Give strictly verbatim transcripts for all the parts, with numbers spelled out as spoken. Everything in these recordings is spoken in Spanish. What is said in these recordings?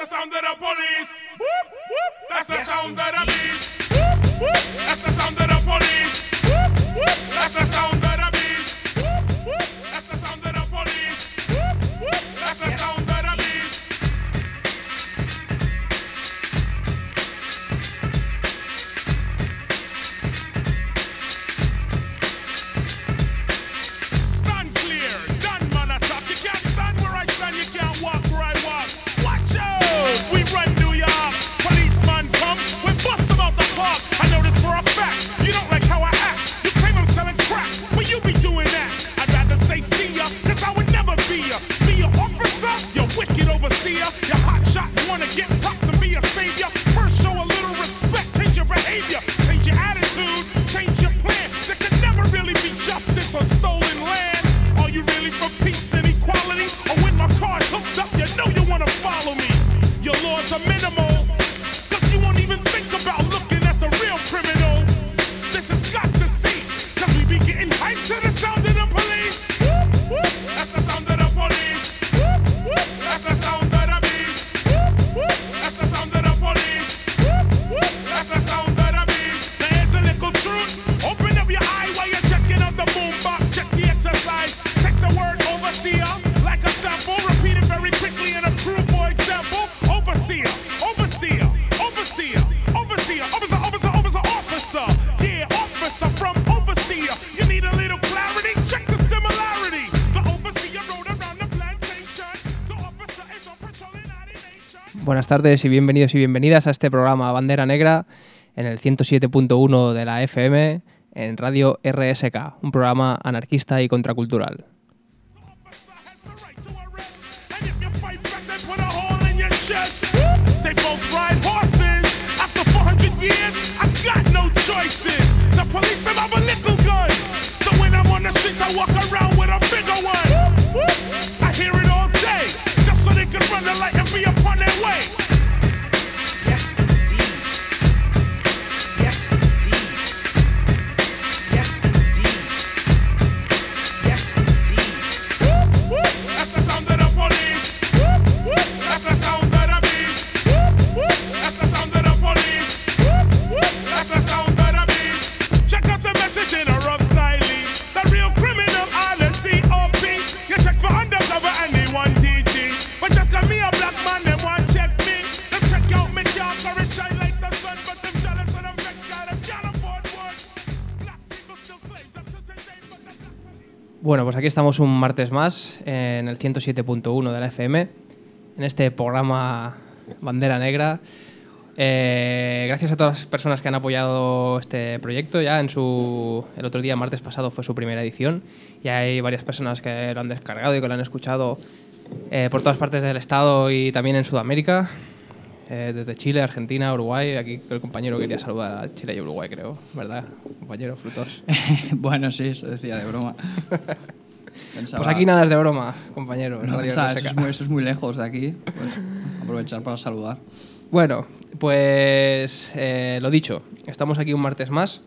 sound of the police. Whoop, whoop. That's the yes, sound of the beast. Whoop, whoop. That's the sound of the police. Whoop, whoop. That's the sound of the beast. Whoop, whoop. That's the sound of the police. Whoop, whoop. That's the yes, sound of the beast. Stand clear, done man attack. You can't stand where I stand, you can't walk where I walk. Watch out, we run New York. Policeman come, we bust them out the park. I know this for a fact, you don't like how I act. You claim I'm selling crack, well you be doing that. I'd rather say see ya, cause I would never be ya. Be your officer, you wicked overseer. You hot shot, wanna get props and be a savior. First show a little respect, change your behavior. Change your attitude, change your plan. There can never really be justice on stolen land. Are you really for peace and equality? Or when my car's hooked up, you know you wanna follow me. Your laws are minimal, cause you won't even think about looking at the real criminal. This has got to cease, cause we be getting hyped to the sound of the police. Whoop, whoop. That's the sound of the police. Whoop, whoop. That's the sound of the beast. Whoop, whoop. That's the sound of the police. Whoop, whoop. That's the sound of the beast. Now here's a little truth. Open up your eye while you're checking out the boombox. Check the exercise. Take the word overseer like a sample. Repeat it very quickly and approve, for example. Overseer, overseer, overseer, overseer, officer, officer, officer, officer. Yeah, officer from overseer. You need a little clarity? Check the similarity. The overseer rode around the plantation. The officer is on patrol in our nation. Buenas tardes y bienvenidos y bienvenidas a este programa Bandera Negra en el ciento siete punto uno de la F M en Radio R S K, un programa anarquista y contracultural. The officer has the right to arrest. And if you fight back, they put a hole in your chest. They both ride horses. After four hundred years, I've got no choices. The police, them have a little gun. So when I'm on the streets, I walk around with a bigger one. I hear it all day, just so they can run the light and be upon their way. Yes, indeed. Yes, indeed. Yes, indeed. Yes, indeed. That's the sound of the police. That's the sound of the beast. That's the sound of the police. That's the sound of the beast. Check out the message in a rough style. The real criminal on the C O P. You check for undercover and they want D G. But just cause me a black man, they want check me. Them check out me car for it shine like the sun. But them jealous of them vex guy, them can't afford one. Black people still slaves up to today, but the black police. Bueno, pues aquí estamos un martes más en el ciento siete punto uno de la F M, en este programa Bandera Negra. Eh, gracias a todas las personas que han apoyado este proyecto. Ya en su el otro día, martes pasado, fue su primera edición. Y hay varias personas que lo han descargado y que lo han escuchado eh, por todas partes del estado y también en Sudamérica. Eh, desde Chile, Argentina, Uruguay. Aquí el compañero quería saludar a Chile y Uruguay, creo. ¿Verdad, compañero Frutos? Bueno, sí, eso decía de broma. Pensaba, Pues aquí nada es de broma, compañero. en no, Radio pensaba, R S eso, K. es muy, eso es muy lejos de aquí. Pues aprovechar para saludar. Bueno, pues eh, lo dicho, estamos aquí un martes más.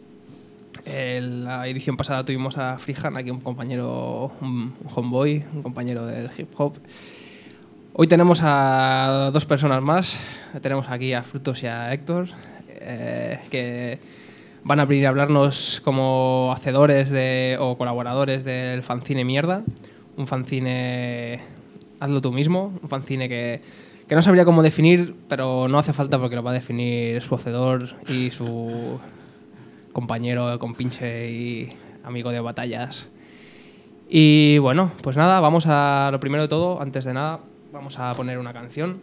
En la edición pasada tuvimos a Frijan, aquí un compañero, un, un homeboy, un compañero del hip hop. Hoy tenemos a dos personas más. Tenemos aquí a Frutos y a Héctor, eh, que van a venir a hablarnos como hacedores de, o colaboradores del fanzine Mierda. Un fanzine, hazlo tú mismo, un fanzine que, que no sabría cómo definir, pero no hace falta porque lo va a definir su hacedor y su compañero, compinche y amigo de batallas. Y bueno, pues nada, vamos a lo primero de todo, antes de nada, vamos a poner una canción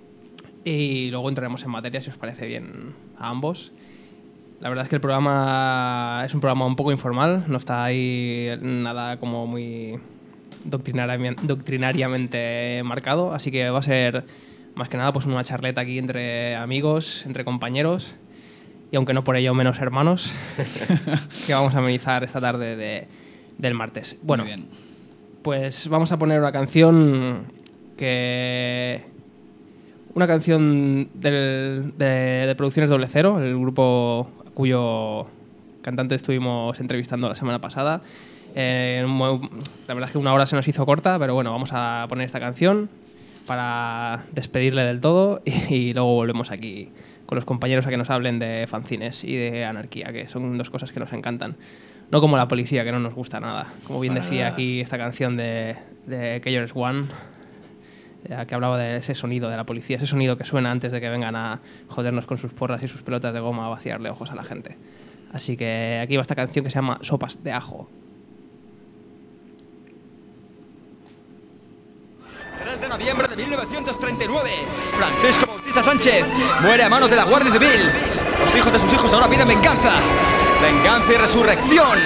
y luego entraremos en materia, si os parece bien a ambos. La verdad es que el programa es un programa un poco informal, no está ahí nada como muy doctrinariamente, doctrinariamente marcado, así que va a ser más que nada pues una charleta aquí entre amigos, entre compañeros y aunque no por ello menos hermanos, que vamos a amenizar esta tarde de, del martes. Bueno, Muy bien. Pues vamos a poner una canción que... Una canción del, de, de Producciones Doble Cero, el grupo cuyo cantante estuvimos entrevistando la semana pasada. Eh, la verdad es que una hora se nos hizo corta, pero bueno, vamos a poner esta canción para despedirle del todo y, y luego volvemos aquí con los compañeros a que nos hablen de fanzines y de anarquía, que son dos cosas que nos encantan. No como la policía, que no nos gusta nada. Como bien decía aquí esta canción de, de K R S One, que hablaba de ese sonido de la policía, ese sonido que suena antes de que vengan a jodernos con sus porras y sus pelotas de goma a vaciarle ojos a la gente. Así que aquí va esta canción que se llama Sopas de Ajo. tres de noviembre de mil novecientos treinta y nueve, Francisco Bautista Sánchez muere a manos de la Guardia Civil. Los hijos de sus hijos ahora piden venganza. Venganza y resurrección.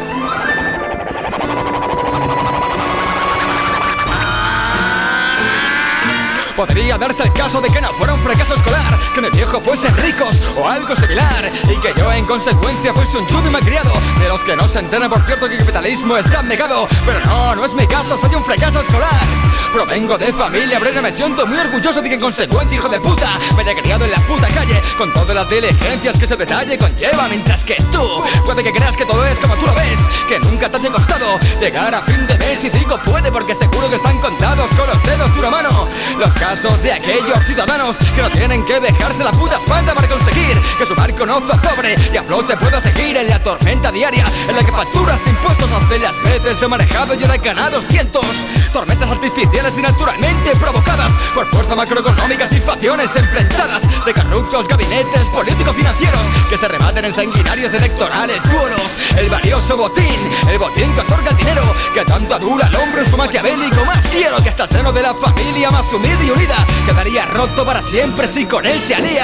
Podría darse el caso de que no fuera un fracaso escolar, que mi viejo fuesen ricos o algo similar, y que yo en consecuencia fuese un chubi malcriado, de los que no se enteran por cierto que el capitalismo está negado. Pero no, no es mi caso, soy un fracaso escolar. Provengo de familia obrera, me siento muy orgulloso de que en consecuencia, hijo de puta, me haya criado en la puta calle, con todas las diligencias que ese detalle conlleva. Mientras que tú, puede que creas que todo es como tú lo ves, que nunca te haya costado llegar a fin de mes, y digo puede porque seguro que están contados con los dedos de una mano los casos de aquellos ciudadanos que no tienen que dejarse la puta espalda para conseguir que su barco no zozobre y a flote pueda seguir en la tormenta diaria en la que facturas impuestos hace las veces de manejado y huracanados vientos, tormentas artificiales y naturalmente provocadas por fuerzas macroeconómicas y facciones enfrentadas de corruptos gabinetes político-financieros que se rematen en sanguinarios electorales duelos, el valioso botín, el botín que otorga el dinero que tanto dura al hombre en su maquiavélico más quiero, que hasta el seno de la familia más humilde y unida quedaría roto para siempre si con él se alía.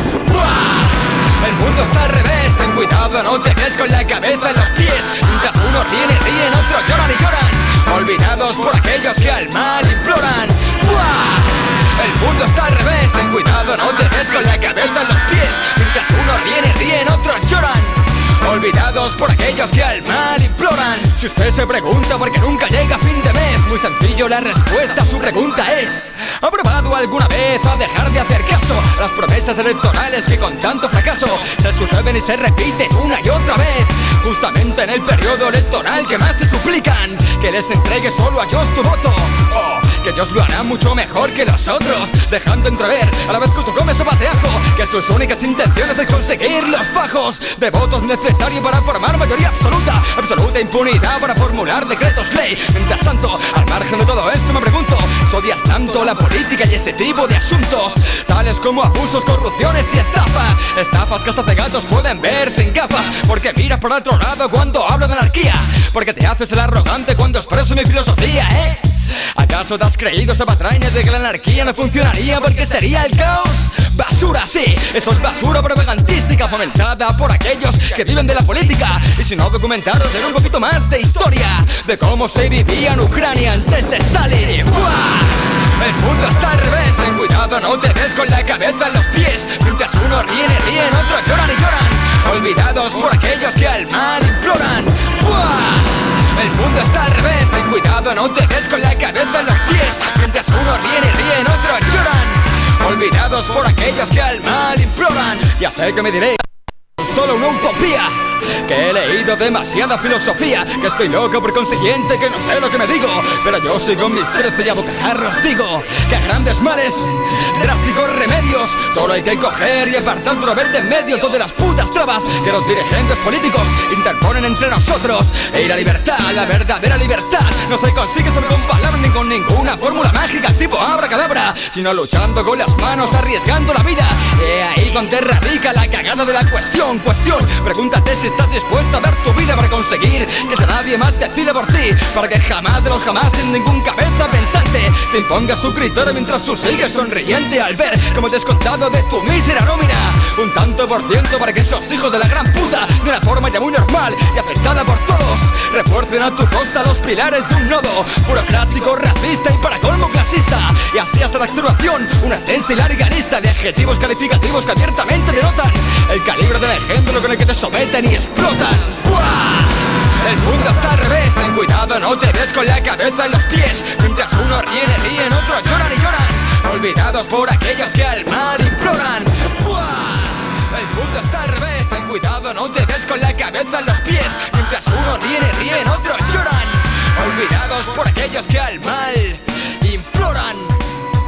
¡Buah! El mundo está al revés, ten cuidado, no te des con la cabeza en los pies. Mientras unos ríen y ríen, otros lloran y lloran, olvidados por aquellos que al mal imploran. ¡Buah! El mundo está al revés, ten cuidado, no te des con la cabeza en los pies. Mientras unos ríen y ríen, otros lloran, olvidados por aquellos que al mal imploran. Si usted se pregunta por qué nunca llega a fin de mes, muy sencillo, la respuesta a su pregunta es: ¿ha probado alguna vez a dejar de hacer caso a las promesas electorales que con tanto fracaso se suceden y se repiten una y otra vez? Justamente en el periodo electoral que más te suplican que les entregue solo a Dios tu voto. Oh, que Dios lo hará mucho mejor que los otros, dejando entrever a la vez que tú comes sopa de ajo que sus únicas intenciones es conseguir los fajos de votos necesarios para formar mayoría absoluta, absoluta impunidad para formular decretos ley. Mientras tanto, al margen de todo esto me pregunto, ¿odias tanto la política y ese tipo de asuntos, tales como abusos, corrupciones y estafas? Estafas que hasta cegatos pueden ver sin gafas, porque miras por otro lado cuando hablo de anarquía, porque te haces el arrogante cuando expreso mi filosofía, ¿eh? ¿Acaso te has creído esa patraña de que la anarquía no funcionaría porque sería el caos? Basura, sí, eso es basura propagandística fomentada por aquellos que viven de la política. Y si no documentaros, den un poquito más de historia de cómo se vivía en Ucrania antes de Stalin. Y ¡buah! El mundo está al revés, ten cuidado, no te des con la cabeza en los pies. Mientras unos ríen y ríen, otros lloran y lloran, olvidados por aquellos que al mal imploran. ¡Buah! El mundo está al revés, ten cuidado, no te des con la cabeza en los pies. Mientras unos ríen y ríen, otros lloran, olvidados por aquellos que al mal imploran. Ya sé que me diréis, solo una utopía, que he leído demasiada filosofía, que estoy loco por consiguiente, que no sé lo que me digo, pero yo sigo mis trece y a bocajarros digo que a grandes males, drásticos remedios, solo hay que coger y apartar una vez de en medio todas las putas trabas que los dirigentes políticos interponen entre nosotros. Y la libertad, la verdadera libertad, no se consigue solo con palabras ni con ninguna fórmula mágica tipo abracadabra, sino luchando con las manos, arriesgando la vida. Y ahí donde radica la cagada de la cuestión, cuestión, pregúntate si estás dispuesta a dar tu vida para conseguir que nadie más decida por ti, para que jamás de los jamás, sin ningún cabeza pensante, te imponga su criterio mientras tú sigues sonriente al ver como descontado de tu mísera nómina un tanto por ciento para que esos hijos de la gran puta, de una forma ya muy normal y aceptada por todos, refuercen a tu costa los pilares de un nodo burocrático, racista y para colmo clasista. Y así hasta la extenuación, una extensa y larga lista de adjetivos calificativos que abiertamente denotan el calibre del engendro con el que te someten y explotan. ¡Buah! El mundo está al revés, ten cuidado, no te des con la cabeza en los pies. Mientras unos ríen y ríen, otros lloran y lloran, olvidados por aquellos que al mal imploran. ¡Buah! El mundo está al revés, ten cuidado, no te des con la cabeza en los pies. Mientras unos ríen y ríen, otros lloran, olvidados por aquellos que al mal imploran.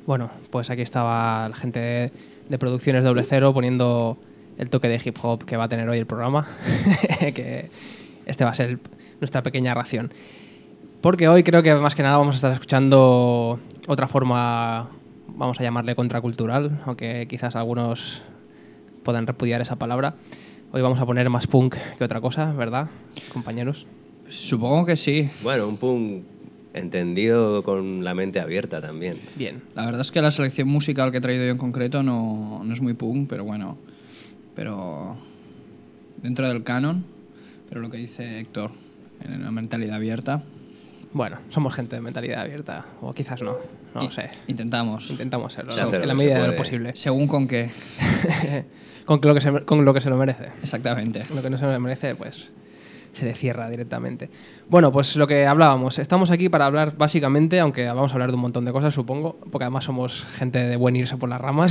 Bueno, pues aquí estaba la gente de, de Producciones Doble Cero poniendo el toque de hip hop que va a tener hoy el programa, que este va a ser nuestra pequeña ración. Porque hoy creo que más que nada vamos a estar escuchando otra forma, vamos a llamarle contracultural, aunque quizás algunos puedan repudiar esa palabra. Hoy vamos a poner más punk que otra cosa, ¿verdad, compañeros? Supongo que sí. Bueno, un punk entendido con la mente abierta también. Bien. La verdad es que la selección musical que he traído yo en concreto no, no es muy punk, pero bueno, pero dentro del canon, pero lo que dice Héctor, en la mentalidad abierta. Bueno, somos gente de mentalidad abierta, o quizás no, no lo I- sé. Intentamos. Intentamos serlo, Se ¿no? hace lo en la que se medida de lo puede. posible. Según con qué. con, lo que se, con lo que se lo merece. Exactamente. Lo que no se lo merece, pues se le cierra directamente. Bueno, pues lo que hablábamos. Estamos aquí para hablar básicamente, aunque vamos a hablar de un montón de cosas, supongo, porque además somos gente de buen irse por las ramas.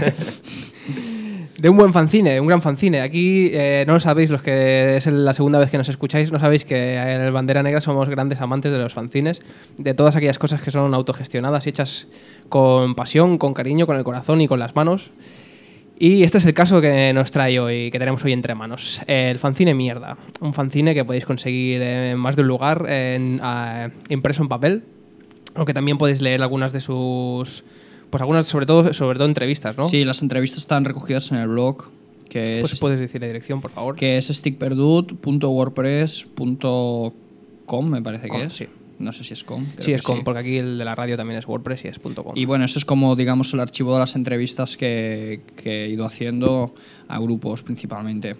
De un buen fanzine, un gran fanzine. Aquí eh, no lo sabéis, los que es la segunda vez que nos escucháis, no sabéis que en el Bandera Negra somos grandes amantes de los fanzines, de todas aquellas cosas que son autogestionadas y hechas con pasión, con cariño, con el corazón y con las manos. Y este es el caso que nos trae hoy, que tenemos hoy entre manos. El fanzine Mierda. Un fanzine que podéis conseguir en más de un lugar, en, uh, impreso en papel, aunque también podéis leer algunas de sus... Pues algunas, sobre todo, sobre todo entrevistas, ¿no? Sí, las entrevistas están recogidas en el blog, que Pues es, puedes decir la dirección, por favor. que es stickperdut punto wordpress punto com, me parece Com, que es. sí. No sé si es com. creo Sí, que es com, porque aquí el de la radio también es WordPress y es .com. Y bueno, eso es como, digamos, el archivo de las entrevistas que, que he ido haciendo a grupos principalmente.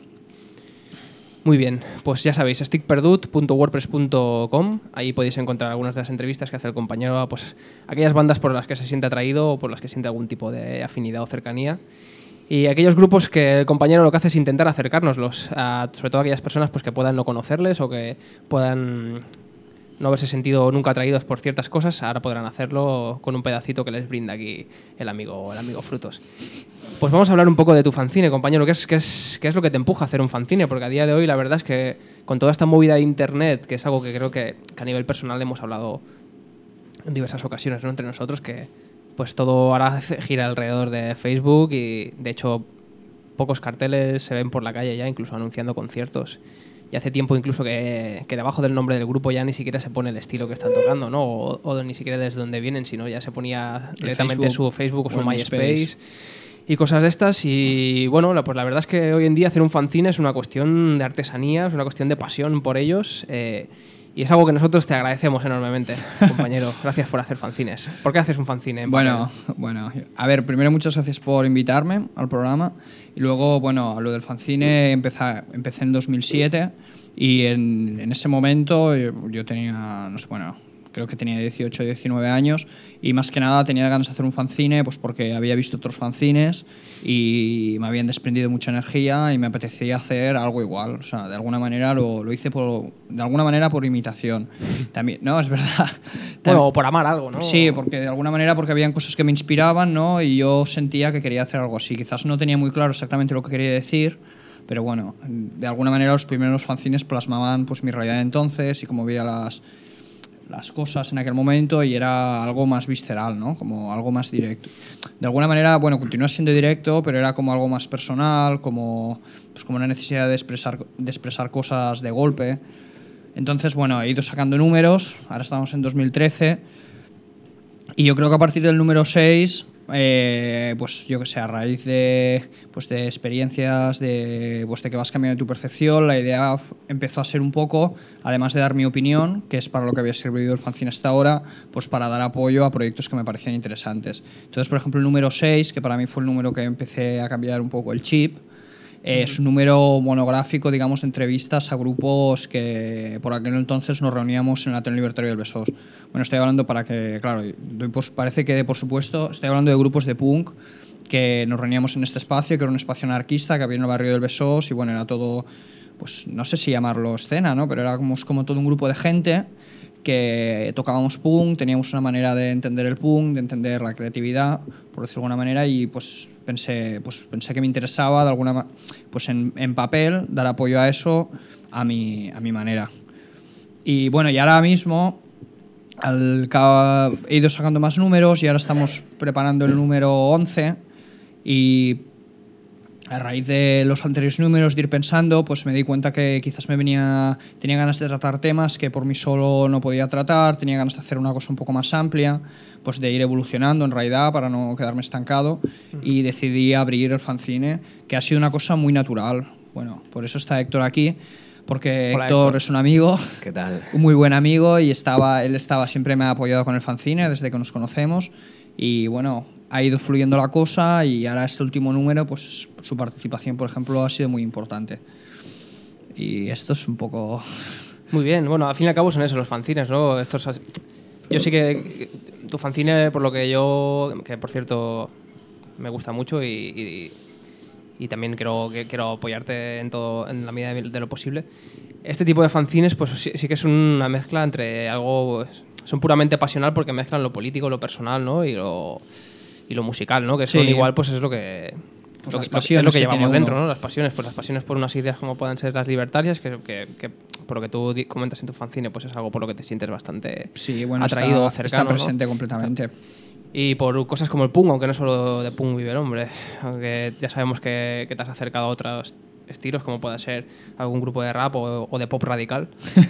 Muy bien, pues ya sabéis, stickperdut punto wordpress punto com, ahí podéis encontrar algunas de las entrevistas que hace el compañero a pues, aquellas bandas por las que se siente atraído o por las que siente algún tipo de afinidad o cercanía. Y aquellos grupos que el compañero lo que hace es intentar acercárnoslos, a, sobre todo a aquellas personas pues, que puedan no conocerles o que puedan no haberse sentido nunca atraídos por ciertas cosas, ahora podrán hacerlo con un pedacito que les brinda aquí el amigo, el amigo Frutos. Pues vamos a hablar un poco de tu fanzine, compañero. ¿Qué es, qué, es, ¿Qué es lo que te empuja a hacer un fanzine? Porque a día de hoy la verdad es que con toda esta movida de internet, que es algo que creo que, que a nivel personal hemos hablado en diversas ocasiones, ¿no? Entre nosotros, que pues todo ahora gira alrededor de Facebook y de hecho pocos carteles se ven por la calle ya, incluso anunciando conciertos. Y hace tiempo incluso que, que debajo del nombre del grupo ya ni siquiera se pone el estilo que están tocando, ¿no? O, o ni siquiera desde dónde vienen, sino ya se ponía directamente Facebook, su Facebook o su o el MySpace. MySpace. Y cosas de estas. Y bueno, la- pues la verdad es que hoy en día hacer un fanzine es una cuestión de artesanía, es una cuestión de pasión por ellos. eh, y es algo que nosotros te agradecemos enormemente, compañero. Gracias por hacer fanzines. ¿Por qué haces un fanzine? en Bueno, papel? bueno, a ver, primero muchas gracias por invitarme al programa y luego, bueno, a lo del fanzine empecé, empecé en dos mil siete y en, en ese momento yo, yo tenía, no sé, bueno, creo que tenía dieciocho, diecinueve años y más que nada tenía ganas de hacer un fanzine pues porque había visto otros fanzines y me habían desprendido mucha energía y me apetecía hacer algo igual, o sea, de alguna manera lo, lo hice por, de alguna manera por imitación. También, no, es verdad. Bueno, o por amar algo, ¿no? Sí, porque de alguna manera porque habían cosas que me inspiraban, ¿no? Y yo sentía que quería hacer algo así. Quizás no tenía muy claro exactamente lo que quería decir, pero bueno, de alguna manera los primeros fanzines plasmaban pues mi realidad de entonces y cómo veía las las cosas en aquel momento y era algo más visceral, ¿no? Como algo más directo. De alguna manera, bueno, continúa siendo directo, pero era como algo más personal, como pues como una necesidad de expresar de expresar cosas de golpe. Entonces, bueno, he ido sacando números, ahora estamos en dos mil trece, y yo creo que a partir del número seis, eh, pues yo que sé, a raíz de, pues de experiencias, de, pues de que vas cambiando tu percepción, la idea empezó a ser un poco, además de dar mi opinión, que es para lo que había servido el fanzine hasta ahora, pues para dar apoyo a proyectos que me parecían interesantes. Entonces, por ejemplo, el número seis, que para mí fue el número que empecé a cambiar un poco el chip, Eh, es un número monográfico, digamos, de entrevistas a grupos que por aquel entonces nos reuníamos en el Ateneo Libertario del Besós. Bueno, estoy hablando para que, claro, doy por- parece que, por supuesto, estoy hablando de grupos de punk que nos reuníamos en este espacio, que era un espacio anarquista que había en el barrio del Besós y, bueno, era todo, pues no sé si llamarlo escena, ¿no? Pero era como, como todo un grupo de gente que tocábamos punk, teníamos una manera de entender el punk, de entender la creatividad, por decirlo de alguna manera, y pues pensé, pues pensé que me interesaba de alguna ma- pues en, en papel dar apoyo a eso a mi, a mi manera. Y bueno, y ahora mismo al ca- he ido sacando más números y ahora estamos preparando el número once y a raíz de los anteriores números, de ir pensando, pues me di cuenta que quizás me venía, tenía ganas de tratar temas que por mí solo no podía tratar, tenía ganas de hacer una cosa un poco más amplia, pues de ir evolucionando en realidad para no quedarme estancado y decidí abrir el fanzine, que ha sido una cosa muy natural. Bueno, por eso está Héctor aquí, porque Hola, Héctor, Héctor. es un amigo, ¿Qué tal? un muy buen amigo y estaba, él estaba siempre me ha apoyado con el fanzine desde que nos conocemos y bueno, ha ido fluyendo la cosa y ahora este último número, pues su participación, por ejemplo, ha sido muy importante. Y esto es un poco... Muy bien, bueno, al fin y al cabo son eso, los fanzines, ¿no? Estos, as- yo sí que tu fanzine, por lo que yo, que por cierto me gusta mucho y, y, y también quiero, que- quiero apoyarte en todo, en la medida de, de lo posible. Este tipo de fanzines, pues sí, sí que es una mezcla entre algo, pues, son puramente pasional porque mezclan lo político, lo personal, ¿no? Y lo, y lo musical, ¿no? Que son Sí. igual, pues es lo que... Pues lo las que- lo que- pasiones es lo que que llevamos tiene dentro, uno. ¿no? Las pasiones, pues las pasiones por unas ideas como puedan ser las libertarias, que, que, que por lo que tú di- comentas en tu fanzine, pues es algo por lo que te sientes bastante Sí, bueno, atraído, está, cercano, está presente ¿no? completamente. Y por cosas como el punk, aunque no solo de punk vive el hombre, aunque ya sabemos que, que te has acercado a otros estilos, como puede ser algún grupo de rap o, o de pop radical.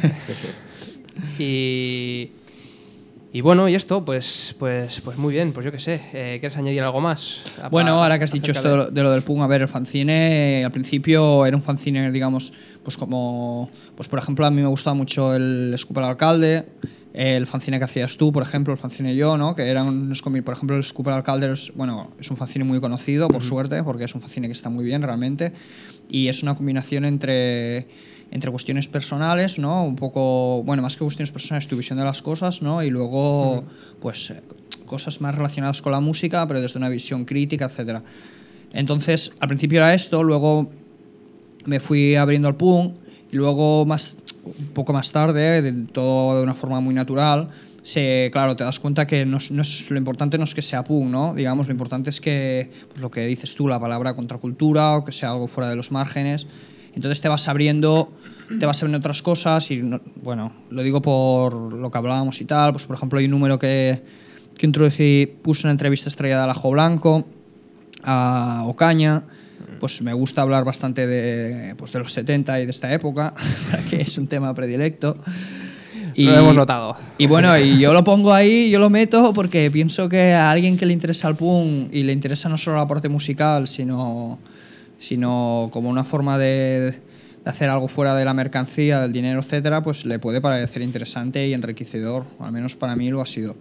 y, y bueno, y esto, pues, pues, pues muy bien, pues yo qué sé. Eh, ¿Quieres añadir algo más? A- Bueno, a- ahora que has dicho acerca esto de- de lo- de lo del punk, a ver, el fanzine, eh, al principio era un fanzine, digamos, pues como, pues por ejemplo, a mí me gustaba mucho el Escupa al Alcalde, el fanzine que hacías tú, por ejemplo, el fanzine yo, ¿no? Que eran unos comi- por ejemplo, el Escupa al Alcalde es, bueno, es un fanzine muy conocido, por suerte, porque es un fanzine que está muy bien realmente, y es una combinación entre entre cuestiones personales, ¿no? Un poco, bueno, más que cuestiones personales, tu visión de las cosas, ¿no? Y luego, pues, eh, cosas más relacionadas con la música, pero desde una visión crítica, etcétera. Entonces, al principio era esto, luego me fui abriendo al punk y luego más un poco más tarde, de, todo de una forma muy natural, se, claro, te das cuenta que no, es- no es, lo importante no es que sea punk, ¿no? Digamos, lo importante es que, pues lo que dices tú, la palabra contracultura o que sea algo fuera de los márgenes. Entonces te vas abriendo, te vas abriendo otras cosas y, no- bueno, lo digo por lo que hablábamos y tal, pues por ejemplo hay un número que, que introducí, puse una entrevista estrellada al Ajo Blanco, a Ocaña, pues me gusta hablar bastante de, pues de los setenta y de esta época, que es un tema predilecto. Lo hemos notado. Y bueno, y yo lo pongo ahí, yo lo meto porque pienso que a alguien que le interesa el punk y le interesa no solo la parte musical, sino, sino como una forma de, de hacer algo fuera de la mercancía, del dinero, etcétera, pues le puede parecer interesante y enriquecedor. Al menos para mí lo ha sido.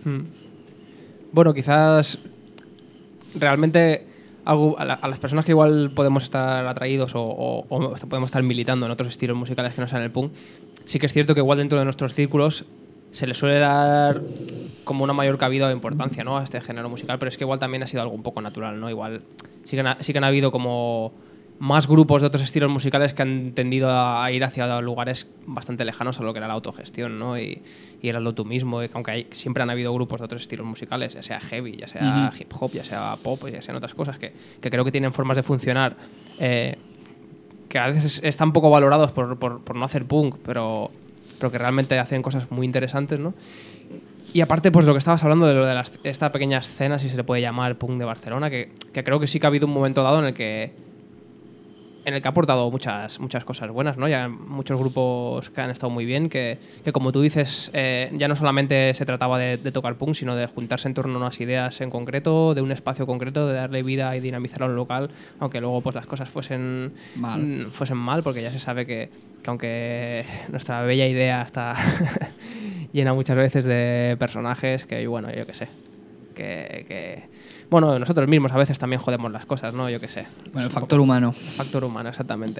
Bueno, quizás realmente algo, a, la- a las personas que igual podemos estar atraídos o, o- o podemos estar militando en otros estilos musicales que no sean el punk, sí que es cierto que igual dentro de nuestros círculos se le suele dar como una mayor cabida o importancia, ¿no?, a este género musical, pero es que igual también ha sido algo un poco natural, ¿no? Igual sí que, han, sí que han habido como más grupos de otros estilos musicales que han tendido a ir hacia lugares bastante lejanos a lo que era la autogestión, ¿no? Y, y el hazlo tú mismo, y que aunque hay, siempre han habido grupos de otros estilos musicales, ya sea heavy, ya sea Ujú. hip hop, ya sea pop, ya sean otras cosas, que, que creo que tienen formas de funcionar eh, que a veces están poco valorados por, por, por no hacer punk, pero, pero que realmente hacen cosas muy interesantes, ¿no? Y aparte, pues lo que estabas hablando de lo de las- esta pequeña escena, si se le puede llamar, el punk de Barcelona, que, que creo que sí que ha habido un momento dado en el que en el que ha aportado muchas, muchas cosas buenas, ¿no? Ya muchos grupos que han estado muy bien, que, que como tú dices, eh, ya no solamente se trataba de, de tocar punk, sino de juntarse en torno a unas ideas en concreto, de un espacio concreto, de darle vida y dinamizar a un local, aunque luego pues las cosas fuesen Mal. mm, fuesen mal, porque ya se sabe que, que aunque nuestra bella idea está llena muchas veces de personajes que, bueno, yo qué sé, que... que bueno, nosotros mismos a veces también jodemos las cosas, ¿no? Yo qué sé. Bueno, el Es un factor poco- humano. Factor humano, exactamente.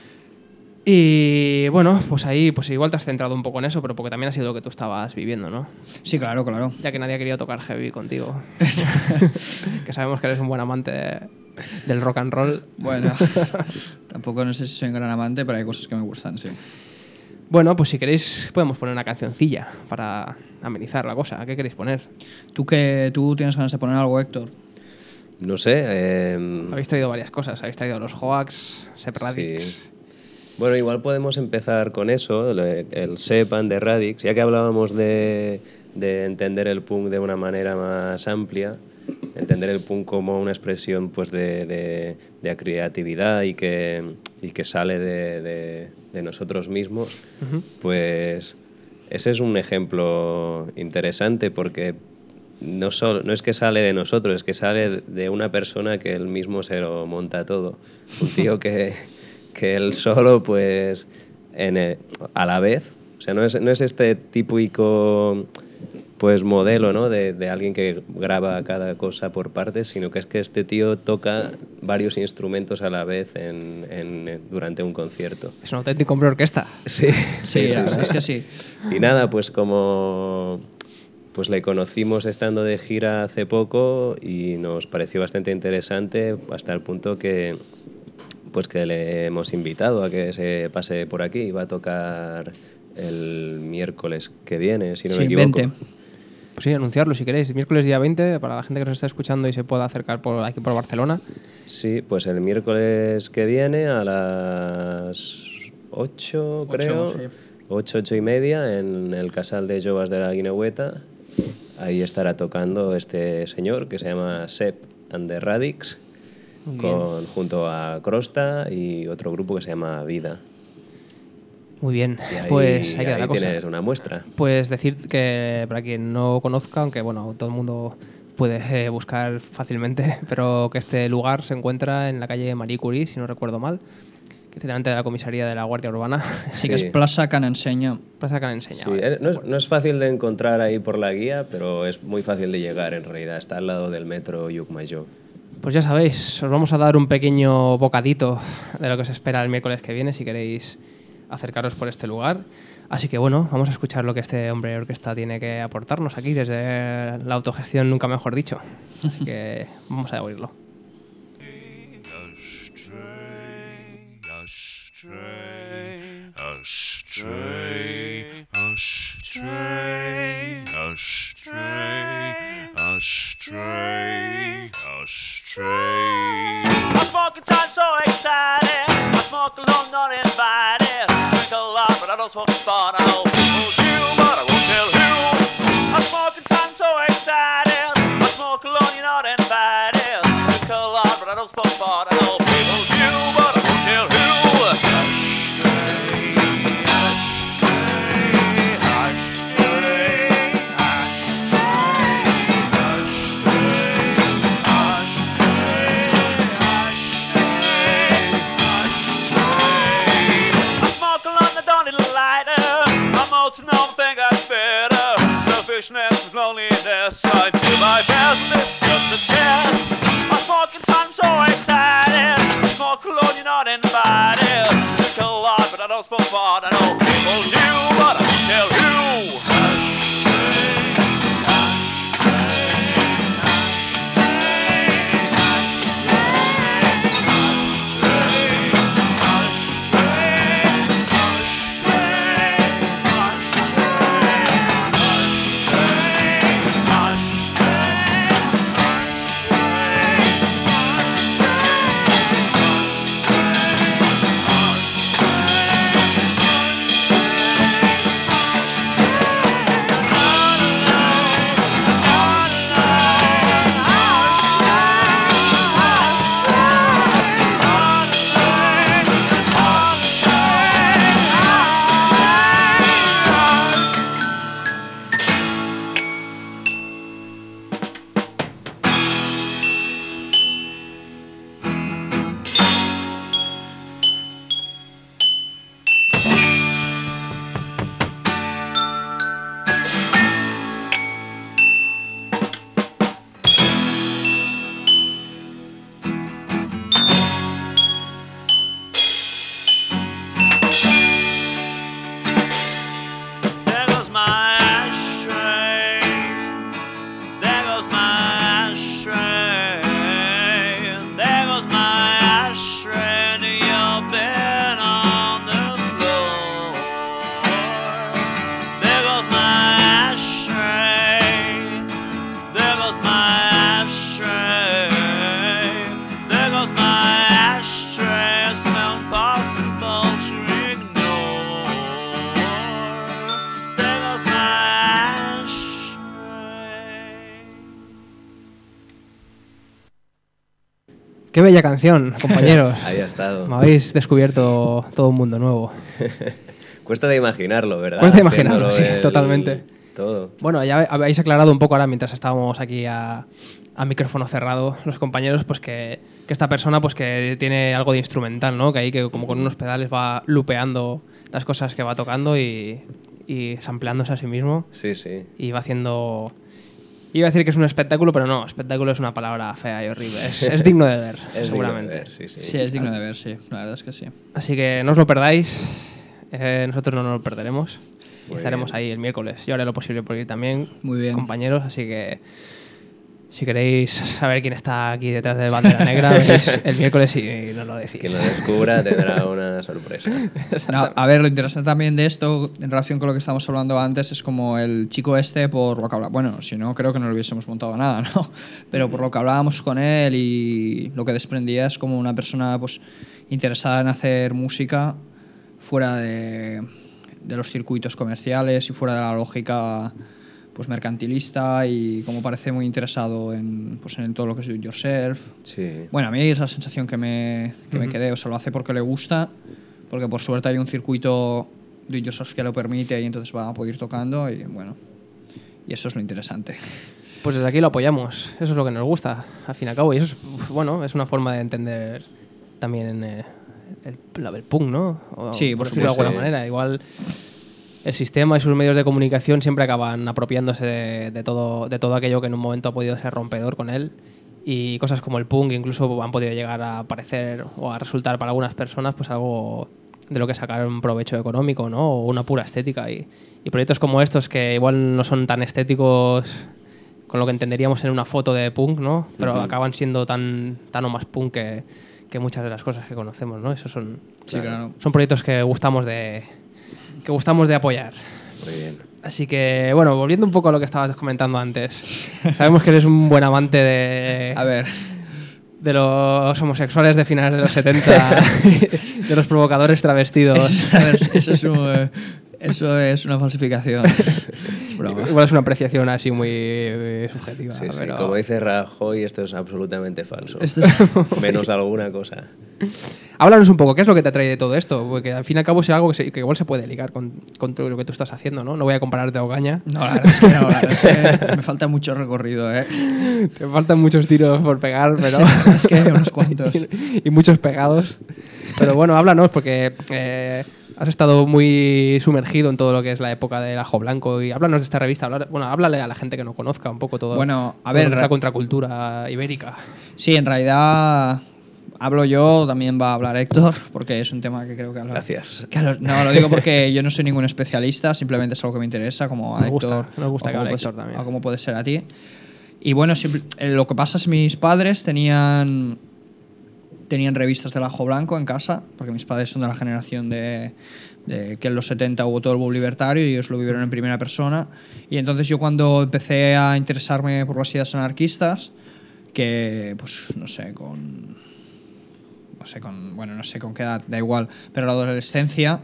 Y bueno, pues ahí pues igual te has centrado un poco en eso, pero porque también ha sido lo que tú estabas viviendo, ¿no? Sí, claro, claro. Ya que nadie ha querido tocar heavy contigo. Que sabemos que eres un buen amante de- del rock and roll. Bueno, tampoco no sé si soy un gran amante, pero hay cosas que me gustan, sí. Bueno, pues si queréis podemos poner una cancioncilla para amenizar la cosa. ¿Qué queréis poner? ¿Tú, que, ¿Tú tienes ganas de poner algo, Héctor? No sé. eh, Habéis traído varias cosas. Habéis traído los Hoax, Separatics. Sí. Bueno, igual podemos empezar con eso, el S E P and the Radix, ya que hablábamos de, de entender el punk de una manera más amplia, entender el punk como una expresión pues, de, de, de creatividad y que, y que sale de, de, de nosotros mismos, uh-huh. Pues ese es un ejemplo interesante porque no, solo, no es que sale de nosotros, es que sale de una persona que él mismo se lo monta todo. Un tío que... que él solo, pues, en el, a la vez, o sea, no es, no es este típico, pues, modelo, ¿no?, de, de alguien que graba cada cosa por partes, sino que es que este tío toca varios instrumentos a la vez en, en, durante un concierto. Es un auténtico hombre orquesta. Sí, sí, sí, sí, sí. Es que sí. Y nada, pues como... Pues le conocimos estando de gira hace poco y nos pareció bastante interesante hasta el punto que... pues que le hemos invitado a que se pase por aquí. Va a tocar el miércoles que viene, si no sí, me equivoco. veinte. Pues sí, anunciarlo si queréis. Miércoles día veinte, para la gente que nos está escuchando y se pueda acercar por aquí por Barcelona. Sí, pues el miércoles que viene a las ocho, creo. Sí. ocho, ocho y media en el Casal de Joves de la Guineueta. Ahí estará tocando este señor que se llama S E P and the Radix. Con, junto a Crosta y otro grupo que se llama Vida. Muy bien, y ahí, pues ahí queda ahí la cosa. Tienes una muestra. Pues decir que para quien no conozca, aunque bueno, todo el mundo puede eh, buscar fácilmente, pero que este lugar se encuentra en la calle Marie Curie, si no recuerdo mal, que es delante de la comisaría de la Guardia Urbana. Así sí. que es Plaza Can Ensenya. Plaza Can Ensenya. Sí, vale. no, es, no es fácil de encontrar ahí por la guía, pero es muy fácil de llegar en realidad. Está al lado del metro Llucmajor. Pues ya sabéis, os vamos a dar un pequeño bocadito de lo que os espera el miércoles que viene si queréis acercaros por este lugar. Así que bueno, vamos a escuchar lo que este hombre de orquesta tiene que aportarnos aquí desde la autogestión, nunca mejor dicho. Así que vamos a oírlo. Astray, astray. I smoke a time so excited. I smoke alone, not invited. Drink a lot, but I don't smoke fun. I know people chew, but I won't tell who. I smoke a time so excited. I smoke alone, you're not invited. Drink a lot, but I don't smoke fun. I know people chew, but I won't tell who. Selfishness, loneliness, I do my best, and it's just a test. I'm smoking time so excited. I smoke alone, you're not invited. Drink a lot, but I don't smoke pot. I know people do, but I won't tell you. Qué bella canción, compañeros. Ahí ha estado. Me habéis descubierto todo un mundo nuevo. Cuesta de imaginarlo, ¿verdad? Cuesta de imaginarlo, Haciéndolo sí, el- totalmente. Todo. Bueno, ya habéis aclarado un poco ahora mientras estábamos aquí a, a micrófono cerrado, los compañeros, pues que, que esta persona pues que tiene algo de instrumental, ¿no? Que ahí que como con unos pedales va lupeando las cosas que va tocando y, y sampleándose a sí mismo Sí, sí. y va haciendo... Iba a decir que es un espectáculo, pero no, espectáculo es una palabra fea y horrible. Es, es digno de ver, Es seguramente. digno de ver, sí, sí. Sí, es digno de ver, sí. La verdad es que sí. Así que no os lo perdáis, eh, nosotros no nos lo perderemos. Y Muy estaremos bien. ahí el miércoles. Yo haré lo posible por ir también, Muy bien. compañeros. Así que si queréis saber quién está aquí detrás de Bandera Negra, venís el miércoles y nos lo decís. Quien lo descubra tendrá una sorpresa. No, a ver, lo interesante también de esto, en relación con lo que estábamos hablando antes, es como el chico este, por lo que hablaba. Bueno, si no, creo que no le hubiésemos montado nada, ¿no? Pero por lo que hablábamos con él y lo que desprendía es como una persona pues interesada en hacer música fuera de, de los circuitos comerciales y fuera de la lógica pues mercantilista, y como parece muy interesado en, pues, en todo lo que es do it yourself. Sí. Bueno, a mí es la sensación que me, que me quedé. O sea, lo hace porque le gusta, porque por suerte hay un circuito do it yourself que lo permite y entonces va a poder ir tocando y bueno, y eso es lo interesante. Pues desde aquí lo apoyamos. Eso es lo que nos gusta, al fin y al cabo. Y eso es, uf, bueno, es una forma de entender también eh, el, el punk, ¿no? O, Sí, por decirlo de supuesto. alguna manera. Igual el sistema y sus medios de comunicación siempre acaban apropiándose de, de todo, de todo aquello que en un momento ha podido ser rompedor con él. Y cosas como el punk incluso han podido llegar a parecer o a resultar para algunas personas pues algo de lo que sacar un provecho económico, ¿no? O una pura estética. Y, y proyectos como estos que igual no son tan estéticos con lo que entenderíamos en una foto de punk, ¿no? Pero Ujú. acaban siendo tan, tan o más punk que, que muchas de las cosas que conocemos, ¿no? Esos son, Sí, claro. son proyectos que gustamos de, que gustamos de apoyar. Muy bien. Así que, bueno, volviendo un poco a lo que estabas comentando antes. Sabemos que eres un buen amante de, A ver, de los homosexuales de finales de los setenta, de los provocadores travestidos. es- a ver, eso, es un, eh, eso es una falsificación. Es broma. Igual es una apreciación así muy, muy subjetiva. Sí, sí. pero... Como dice Rajoy, esto es absolutamente falso. Esto es- Menos alguna cosa. Háblanos un poco, ¿qué es lo que te atrae de todo esto? Porque al fin y al cabo es algo que, se- que igual se puede ligar con, con todo lo que tú estás haciendo, ¿no? No voy a compararte a Ogaña. No, la verdad es que no, la verdad es que me falta mucho recorrido, ¿eh? Te faltan muchos tiros por pegar, pero... Sí, es que hay unos cuantos. y, y muchos pegados. Pero bueno, háblanos, porque eh, has estado muy sumergido en todo lo que es la época del Ajo Blanco. Y háblanos de esta revista. Hablar- bueno, háblale a la gente que no conozca un poco todo, Bueno, a todo ver, lo que es la ra- contracultura ibérica. Sí, en realidad hablo yo, también va a hablar Héctor, porque es un tema que creo que... a los- Gracias. que a los- no, lo digo porque yo no soy ningún especialista, simplemente es algo que me interesa, como a Nos gusta, Héctor. nos gusta o que como hable puede Héctor ser- también. o como puede ser a ti. Y bueno, simple- eh, lo que pasa es que mis padres tenían, tenían revistas del Ajo Blanco en casa, porque mis padres son de la generación de, de que en los setenta hubo todo el boom libertario y ellos lo vivieron en primera persona. Y entonces yo cuando empecé a interesarme por las ideas anarquistas, que pues no sé, con... no sé con... bueno, no sé con qué edad, da igual, pero la adolescencia...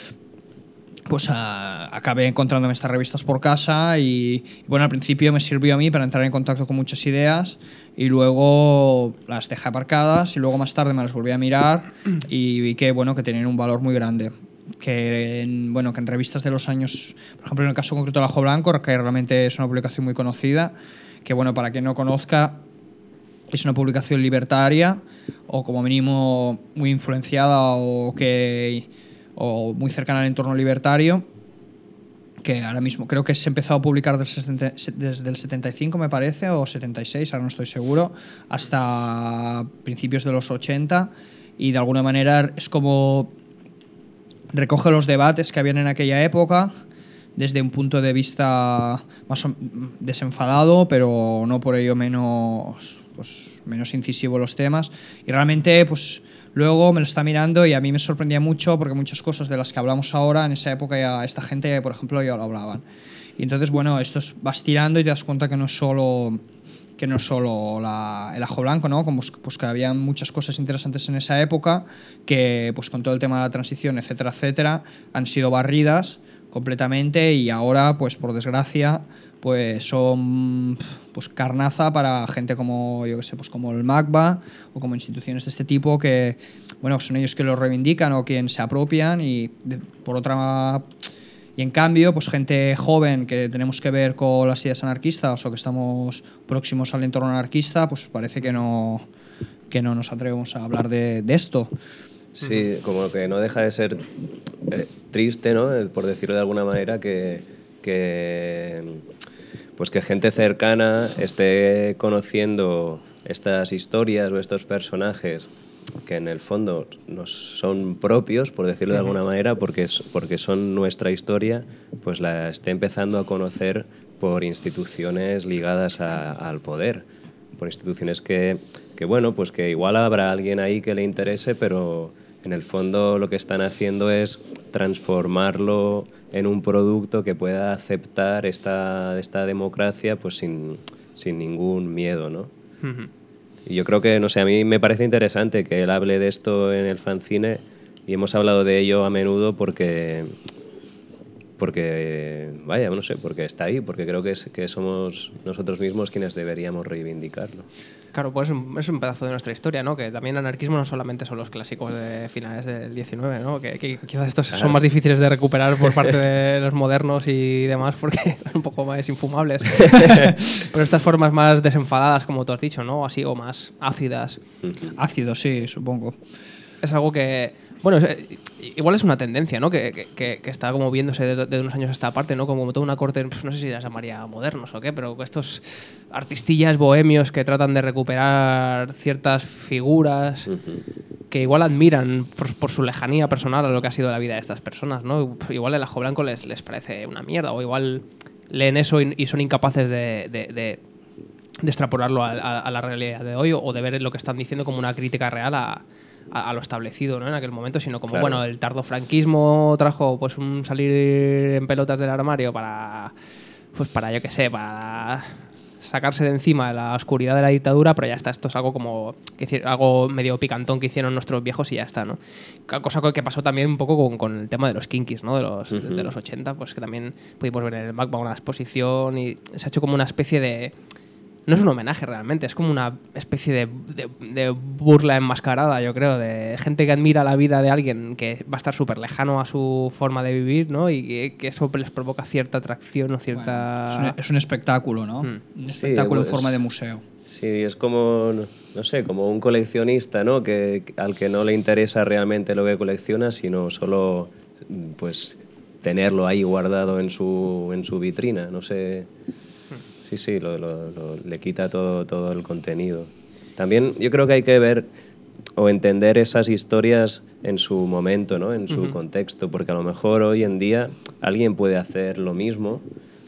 pues a- acabé encontrándome estas revistas por casa y, y, bueno, al principio me sirvió a mí para entrar en contacto con muchas ideas y luego las dejé aparcadas y luego más tarde me las volví a mirar y vi que, bueno, que tenían un valor muy grande. Que en, bueno, que en revistas de los años, por ejemplo en el caso concreto del Ajo Blanco, que realmente es una publicación muy conocida, que bueno, para quien no conozca, es una publicación libertaria o como mínimo muy influenciada o que o muy cercana al entorno libertario, que ahora mismo creo que se empezó a publicar del setenta desde el setenta y cinco, me parece, o setenta y seis, ahora no estoy seguro, hasta principios de los ochenta, y de alguna manera es como recoge los debates que habían en aquella época desde un punto de vista más o- desenfadado, pero no por ello menos, pues, menos incisivo los temas. Y realmente, pues luego me lo está mirando y a mí me sorprendía mucho porque muchas cosas de las que hablamos ahora, en esa época ya esta gente, por ejemplo, ya lo hablaban. Y entonces, bueno, esto es, vas tirando y te das cuenta que no es solo, que no es solo la, el Ajo Blanco, ¿no? Como, pues que había muchas cosas interesantes en esa época que, pues con todo el tema de la transición, etcétera, etcétera, han sido barridas completamente, y ahora, pues por desgracia, pues son pues carnaza para gente como, yo que sé, pues como el MACBA o como instituciones de este tipo que, bueno, son ellos que lo reivindican o quien se apropian, y de, por otra y en cambio, pues gente joven que tenemos que ver con las ideas anarquistas o que estamos próximos al entorno anarquista, pues parece que no, que no nos atrevemos a hablar de, de esto. Sí, como que no deja de ser eh, triste, ¿no? Por decirlo de alguna manera, que, que, pues que gente cercana esté conociendo estas historias o estos personajes que en el fondo nos son propios, por decirlo de alguna manera, porque, es, porque son nuestra historia, pues la esté empezando a conocer por instituciones ligadas a, al poder, por instituciones que, que, bueno, pues que igual habrá alguien ahí que le interese, pero en el fondo lo que están haciendo es transformarlo en un producto que pueda aceptar esta, esta democracia pues sin, sin ningún miedo, ¿no? Ujú. Y yo creo que, no sé, a mí me parece interesante que él hable de esto en el fanzine, y hemos hablado de ello a menudo porque, porque vaya, no sé, porque está ahí, porque creo que, es, que somos nosotros mismos quienes deberíamos reivindicarlo. Claro, pues es un, es un pedazo de nuestra historia, ¿no? Que también el anarquismo no solamente son los clásicos de finales del diecinueve, ¿no? Que, que quizás estos Claro. son más difíciles de recuperar por parte de los modernos y demás porque son un poco más infumables. Pero estas formas más desenfadadas, como tú has dicho, ¿no? Así, o más ácidas. Ácido, sí, supongo. Es algo que... Bueno, es- igual es una tendencia, ¿no? Que, que- que, que está como viéndose desde, desde unos años a esta parte, ¿no? Como toda una corte, pues no sé si las llamaría modernos o qué, pero estos artistillas bohemios que tratan de recuperar ciertas figuras que igual admiran por, por su lejanía personal a lo que ha sido la vida de estas personas, ¿no? Igual el ajo blanco les, les parece una mierda, o igual leen eso y, y son incapaces de, de- de- de extrapolarlo a, a- a la realidad de hoy, o de ver lo que están diciendo como una crítica real a, a- a lo establecido, ¿no? En aquel momento, sino como, Claro. bueno, el tardofranquismo trajo pues un salir en pelotas del armario para, pues para, yo qué sé, para sacarse de encima la oscuridad de la dictadura, pero ya está, esto es algo como que hici- algo medio picantón que hicieron nuestros viejos y ya está, ¿no? Ca- Cosa que pasó también un poco con, con el tema de los kinkis, ¿no? De los, de, de los ochenta, pues que también pudimos ver en el MACBA una exposición y se ha hecho como una especie de... No es un homenaje realmente, es como una especie de, de- de burla enmascarada, yo creo, de gente que admira la vida de alguien que va a estar súper lejano a su forma de vivir, ¿no? Y que, que eso les provoca cierta atracción o cierta... Bueno, es, un, es un espectáculo, ¿no? Mm. Un Sí, espectáculo en es- forma de museo. Sí, es como, no- no sé, como un coleccionista, ¿no? Que, al que no le interesa realmente lo que colecciona, sino solo, pues, tenerlo ahí guardado en su, en su vitrina, no sé... Sí, sí, lo, lo- lo- le quita todo, todo el contenido. También yo creo que hay que ver o entender esas historias en su momento, ¿no? En su Ujú. contexto, porque a lo mejor hoy en día alguien puede hacer lo mismo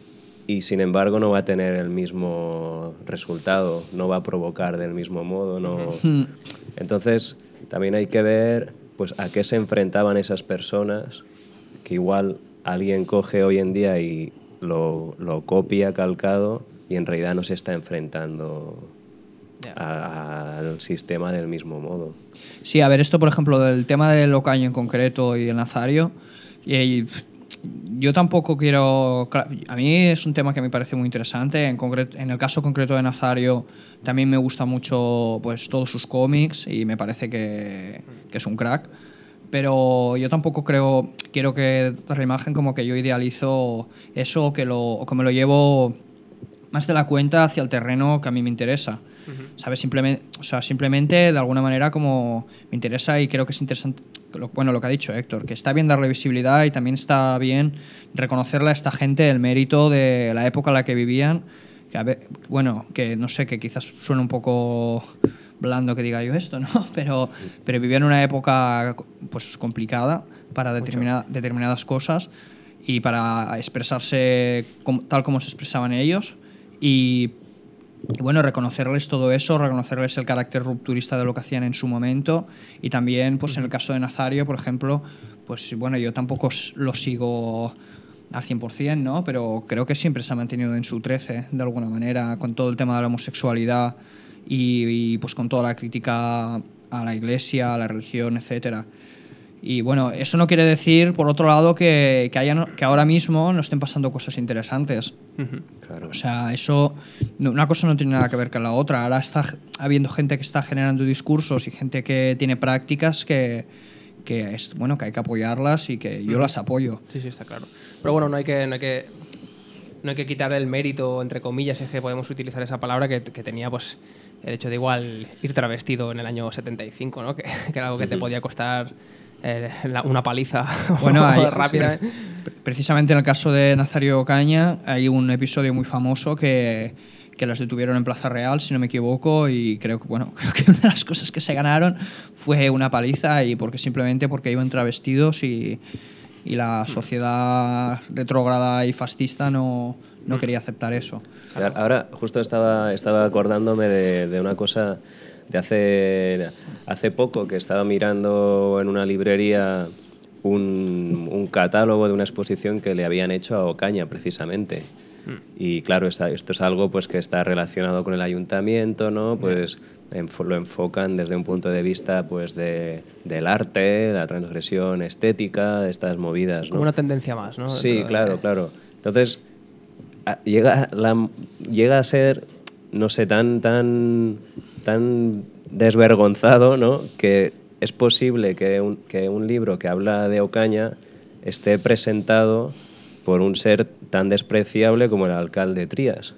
y sin embargo no va a tener el mismo resultado, no va a provocar del mismo modo, no... Entonces también hay que ver pues a qué se enfrentaban esas personas, que igual alguien coge hoy en día y lo, lo copia calcado y en realidad no se está enfrentando Ya. a- al sistema del mismo modo. Sí, a ver, esto, por ejemplo, del tema del Ocaño en concreto y el Nazario, y, y, pff, yo tampoco quiero... cla- A mí es un tema que me parece muy interesante. En, concreto, en el caso concreto de Nazario, también me gusta mucho pues, todos sus cómics y me parece que, que es un crack. Pero yo tampoco creo, quiero que dar la imagen como que yo idealizo eso o que, lo, o que me lo llevo más de la cuenta hacia el terreno que a mí me interesa. ¿Sabes? Simplemente, o sea, simplemente de alguna manera como me interesa y creo que es interesante, lo- bueno, lo que ha dicho Héctor, que está bien darle visibilidad y también está bien reconocerle a esta gente el mérito de la época en la que vivían, que a ver, bueno, que no sé, que quizás suene un poco blando que diga yo esto, ¿no? Pero, pero vivían una época pues complicada para determina- determinadas cosas y para expresarse com- tal como se expresaban ellos y Y bueno, reconocerles todo eso, reconocerles el carácter rupturista de lo que hacían en su momento y también, pues en el caso de Nazario, por ejemplo, pues bueno, yo tampoco s- lo sigo al cien por cien, ¿no? Pero creo que siempre se ha mantenido en su trece, de alguna manera, con todo el tema de la homosexualidad y, y, pues con toda la crítica a la iglesia, a la religión, etcétera. Y bueno, eso no quiere decir, por otro lado, que, que, haya, que ahora mismo no estén pasando cosas interesantes. Ujú. Claro. O sea, eso, no- una cosa no tiene nada que ver con la otra. Ahora está habiendo gente que está generando discursos y gente que tiene prácticas que, que es bueno, que hay que apoyarlas y que yo las apoyo. Sí, sí, está claro. Pero bueno, no hay que, no hay que, no hay que quitar el mérito, entre comillas, es que podemos utilizar esa palabra que, que tenía pues el hecho de igual ir travestido en el año setenta y cinco, ¿no? Que, que era algo que te podía costar eh, la- una paliza Bueno, hay, rápida. pre- precisamente en el caso de Nazario Ocaña hay un episodio muy famoso que, que los detuvieron en Plaza Real, si no me equivoco, y creo que bueno, creo que una de las cosas que se ganaron fue una paliza y porque simplemente porque iban travestidos y, y la sociedad retrógrada y fascista no, no quería aceptar eso. Sí, ahora justo estaba, estaba acordándome de, de una cosa de hace, hace poco, que estaba mirando en una librería un, un catálogo de una exposición que le habían hecho a Ocaña, precisamente. Y claro, está, esto es algo pues, que está relacionado con el ayuntamiento, ¿no? Pues enfo- lo enfocan desde un punto de vista pues, de, del arte, la transgresión estética, estas movidas, ¿no? Como una tendencia más, ¿no? Sí, Dentro de- claro, claro. Entonces, a- llega, la, llega a ser, no sé, tan, tan, tan desvergonzado, ¿no? Que es posible que un, que un libro que habla de Ocaña esté presentado por un ser tan despreciable como el alcalde Trías.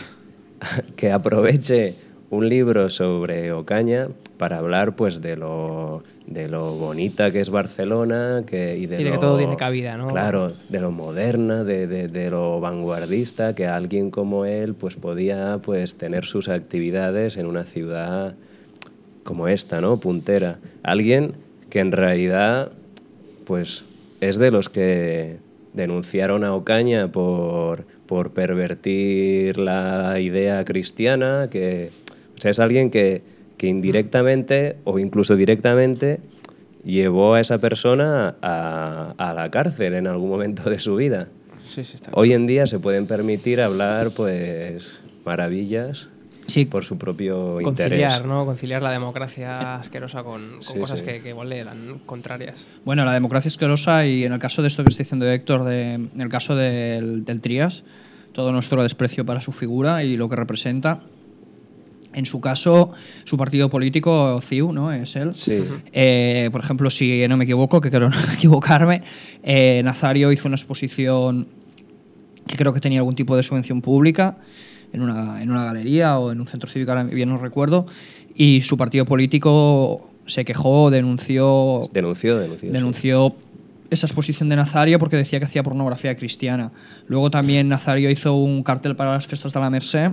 Que aproveche un libro sobre Ocaña para hablar pues de lo, de lo bonita que es Barcelona que, y, de, Y de que lo- todo tiene cabida, ¿no? Claro, de lo moderna, de, de, de lo vanguardista, que alguien como él pues podía pues tener sus actividades en una ciudad como esta, ¿no? Puntera. Alguien que en realidad pues es de los que denunciaron a Ocaña por, por pervertir la idea cristiana, que o sea, es alguien que, que indirectamente o incluso directamente llevó a esa persona a, a la cárcel en algún momento de su vida. Sí, sí, está Hoy en día se pueden permitir hablar pues maravillas Sí. por su propio conciliar, interés. ¿no? Conciliar la democracia asquerosa con, con Sí, cosas sí. Que, que igual le eran contrarias. Bueno, la democracia asquerosa y en el caso de esto que está diciendo Héctor, de, en el caso del, del Trías, todo nuestro desprecio para su figura y lo que representa. En su caso, su partido político, C I U, ¿no? Es él. Sí. Eh, por ejemplo, si no me equivoco, que creo no equivocarme, eh, Nazario hizo una exposición que creo que tenía algún tipo de subvención pública en una, en una galería o en un centro cívico, ahora bien no recuerdo, y su partido político se quejó, denunció, Denunció, denunció. sí. denunció esa exposición de Nazario porque decía que hacía pornografía cristiana. Luego también Nazario hizo un cartel para las fiestas de la Merced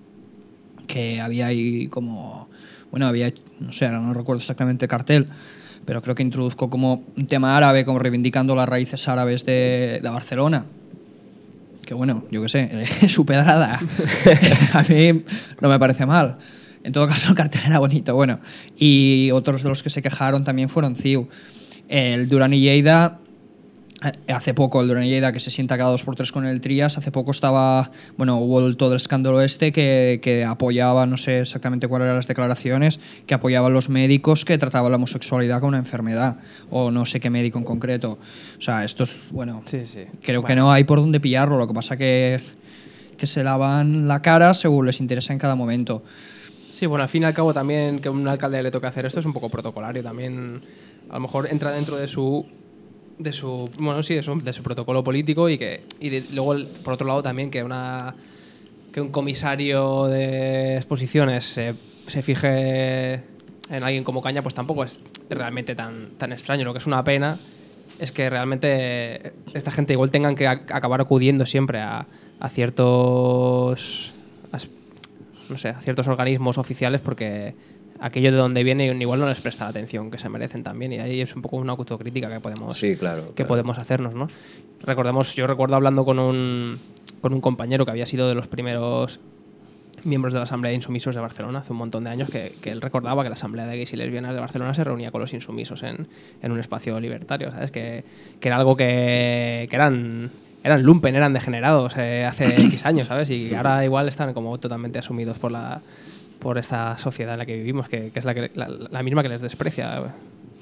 que había ahí como, bueno, había, no sé, ahora no recuerdo exactamente el cartel, pero creo que introduzco como un tema árabe, como reivindicando las raíces árabes de, de Barcelona. Que bueno, yo qué sé, su pedrada a mí no me parece mal. En todo caso, el cartel era bonito, bueno. Y otros de los que se quejaron también fueron C I U. El Duran y Lleida, eh, hace poco, el Duran y Lleida, que se sienta cada dos por tres con el Trías, hace poco estaba, bueno, hubo el- todo el escándalo este que, que apoyaba, no sé exactamente cuáles eran las declaraciones, que apoyaba a los médicos que trataban la homosexualidad como una enfermedad, o no sé qué médico en concreto. O sea, esto es, bueno, Sí, sí. creo que Bueno. no hay por dónde pillarlo, lo que pasa que, que se lavan la cara según les interesa en cada momento. Sí, bueno, al fin y al cabo también que a un alcalde le toque hacer esto es un poco protocolario. También a lo mejor entra dentro de su de su bueno sí de su, de su protocolo político y que y de- luego el- por otro lado también que una que un comisario de exposiciones se, se fije en alguien como Caña pues tampoco es realmente tan tan extraño. Lo que es una pena es que realmente esta gente igual tengan que ac- acabar acudiendo siempre a, a ciertos as- no sé, a ciertos organismos oficiales porque aquello de donde viene igual no les presta la atención que se merecen también y ahí es un poco una autocrítica que podemos Sí, claro. que claro. podemos hacernos, ¿no? Recordemos, yo recuerdo hablando con un con un compañero que había sido de los primeros miembros de la Asamblea de Insumisos de Barcelona hace un montón de años que, que él recordaba que la Asamblea de Gays y Lesbianas de Barcelona se reunía con los insumisos en, en un espacio libertario, ¿sabes? Que, que era algo que, que eran eran lumpen, eran degenerados eh, hace X años, ¿sabes? Y ahora igual están como totalmente asumidos por la por esta sociedad en la que vivimos, que, que es la, que, la, la misma que les desprecia.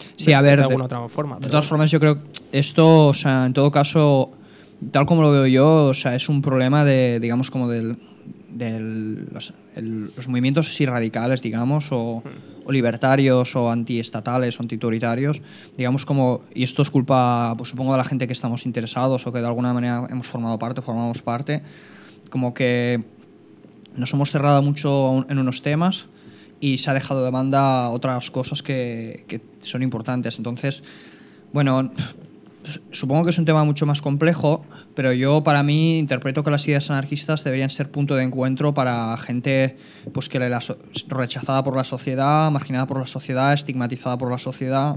Sí, de, a ver, de de- alguna otra forma. De pero- todas formas, yo creo que esto, o sea, en todo caso, tal como lo veo yo, o sea, es un problema de, digamos, como del, del los, el- los movimientos así radicales, digamos, o, o libertarios, o antiestatales, o antiautoritarios, digamos como, y esto es culpa, pues supongo, de la gente que estamos interesados o que de alguna manera hemos formado parte, formamos parte, como que nos hemos cerrado mucho en unos temas y se ha dejado de banda otras cosas que, que son importantes. Entonces, bueno, supongo que es un tema mucho más complejo, pero yo para mí interpreto que las ideas anarquistas deberían ser punto de encuentro para gente pues, que la so- rechazada por la sociedad, marginada por la sociedad, estigmatizada por la sociedad.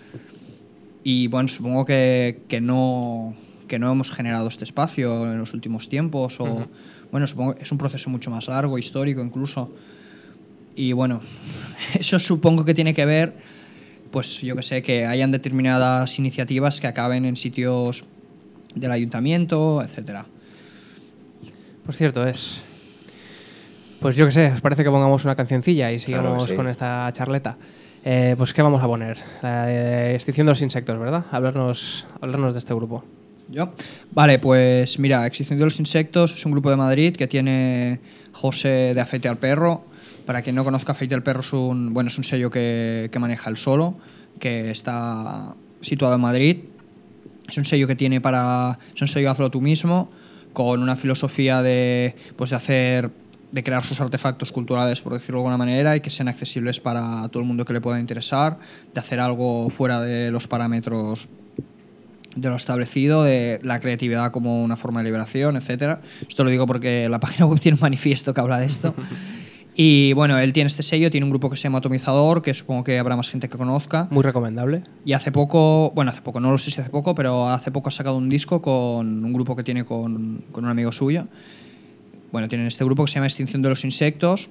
Y bueno, supongo que, que, no, que no hemos generado este espacio en los últimos tiempos. O, uh-huh. Bueno, supongo que es un proceso mucho más largo, histórico incluso. Y bueno, eso supongo que tiene que ver, pues yo que sé, que hayan determinadas iniciativas que acaben en sitios del ayuntamiento, etcétera. Pues cierto es. Pues yo que sé, ¿os parece que pongamos una cancioncilla y sigamos Claro que sí. con esta charleta? Eh, pues ¿qué vamos a poner? La de Extinción de los Insectos, ¿verdad? Hablarnos, hablarnos de este grupo. ¿Yo? Vale, pues mira, Extinción de los Insectos es un grupo de Madrid que tiene José de Afeite al Perro. Para quien no conozca, Afeite al Perro es un, bueno, es un sello que, que maneja el Solo, que está situado en Madrid. Es un sello que tiene para... Es un sello hazlo tú mismo, con una filosofía de, pues de hacer... de crear sus artefactos culturales, por decirlo de alguna manera, y que sean accesibles para todo el mundo que le pueda interesar, de hacer algo fuera de los parámetros de lo establecido, de la creatividad como una forma de liberación, etcétera. Esto lo digo porque la página web tiene un manifiesto que habla de esto. Y bueno, él tiene este sello, tiene un grupo que se llama Atomizador, que supongo que habrá más gente que conozca. Muy recomendable. Y hace poco, bueno, hace poco, no lo sé si hace poco, pero hace poco ha sacado un disco con un grupo que tiene con, con un amigo suyo. Bueno, tienen este grupo que se llama Extinción de los Insectos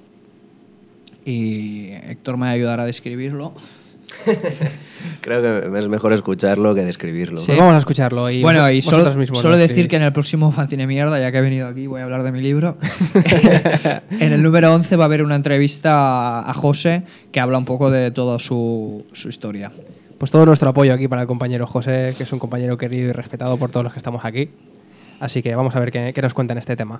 y Héctor me va a ayudar a describirlo. Creo que es mejor escucharlo que describirlo. Sí. Pues vamos a escucharlo. Y Bueno, vos- y vosotros solo, mismos solo lo decir escribís. que en el próximo Fanzine Mierda, ya que he venido aquí, voy a hablar de mi libro. En el número once va a haber una entrevista a José que habla un poco de toda su, su historia. Pues todo nuestro apoyo aquí para el compañero José, que es un compañero querido y respetado por todos los que estamos aquí. Así que vamos a ver qué, qué nos cuenta en este tema.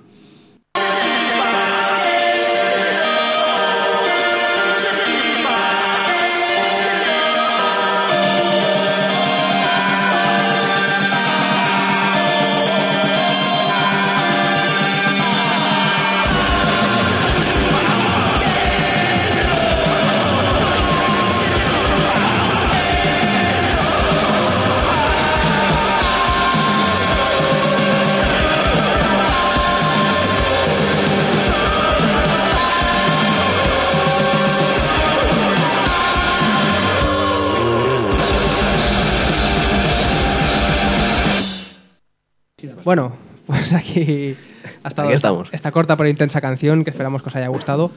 Bueno, pues aquí ha estado Aquí esta, estamos. esta corta pero intensa canción que esperamos que os haya gustado.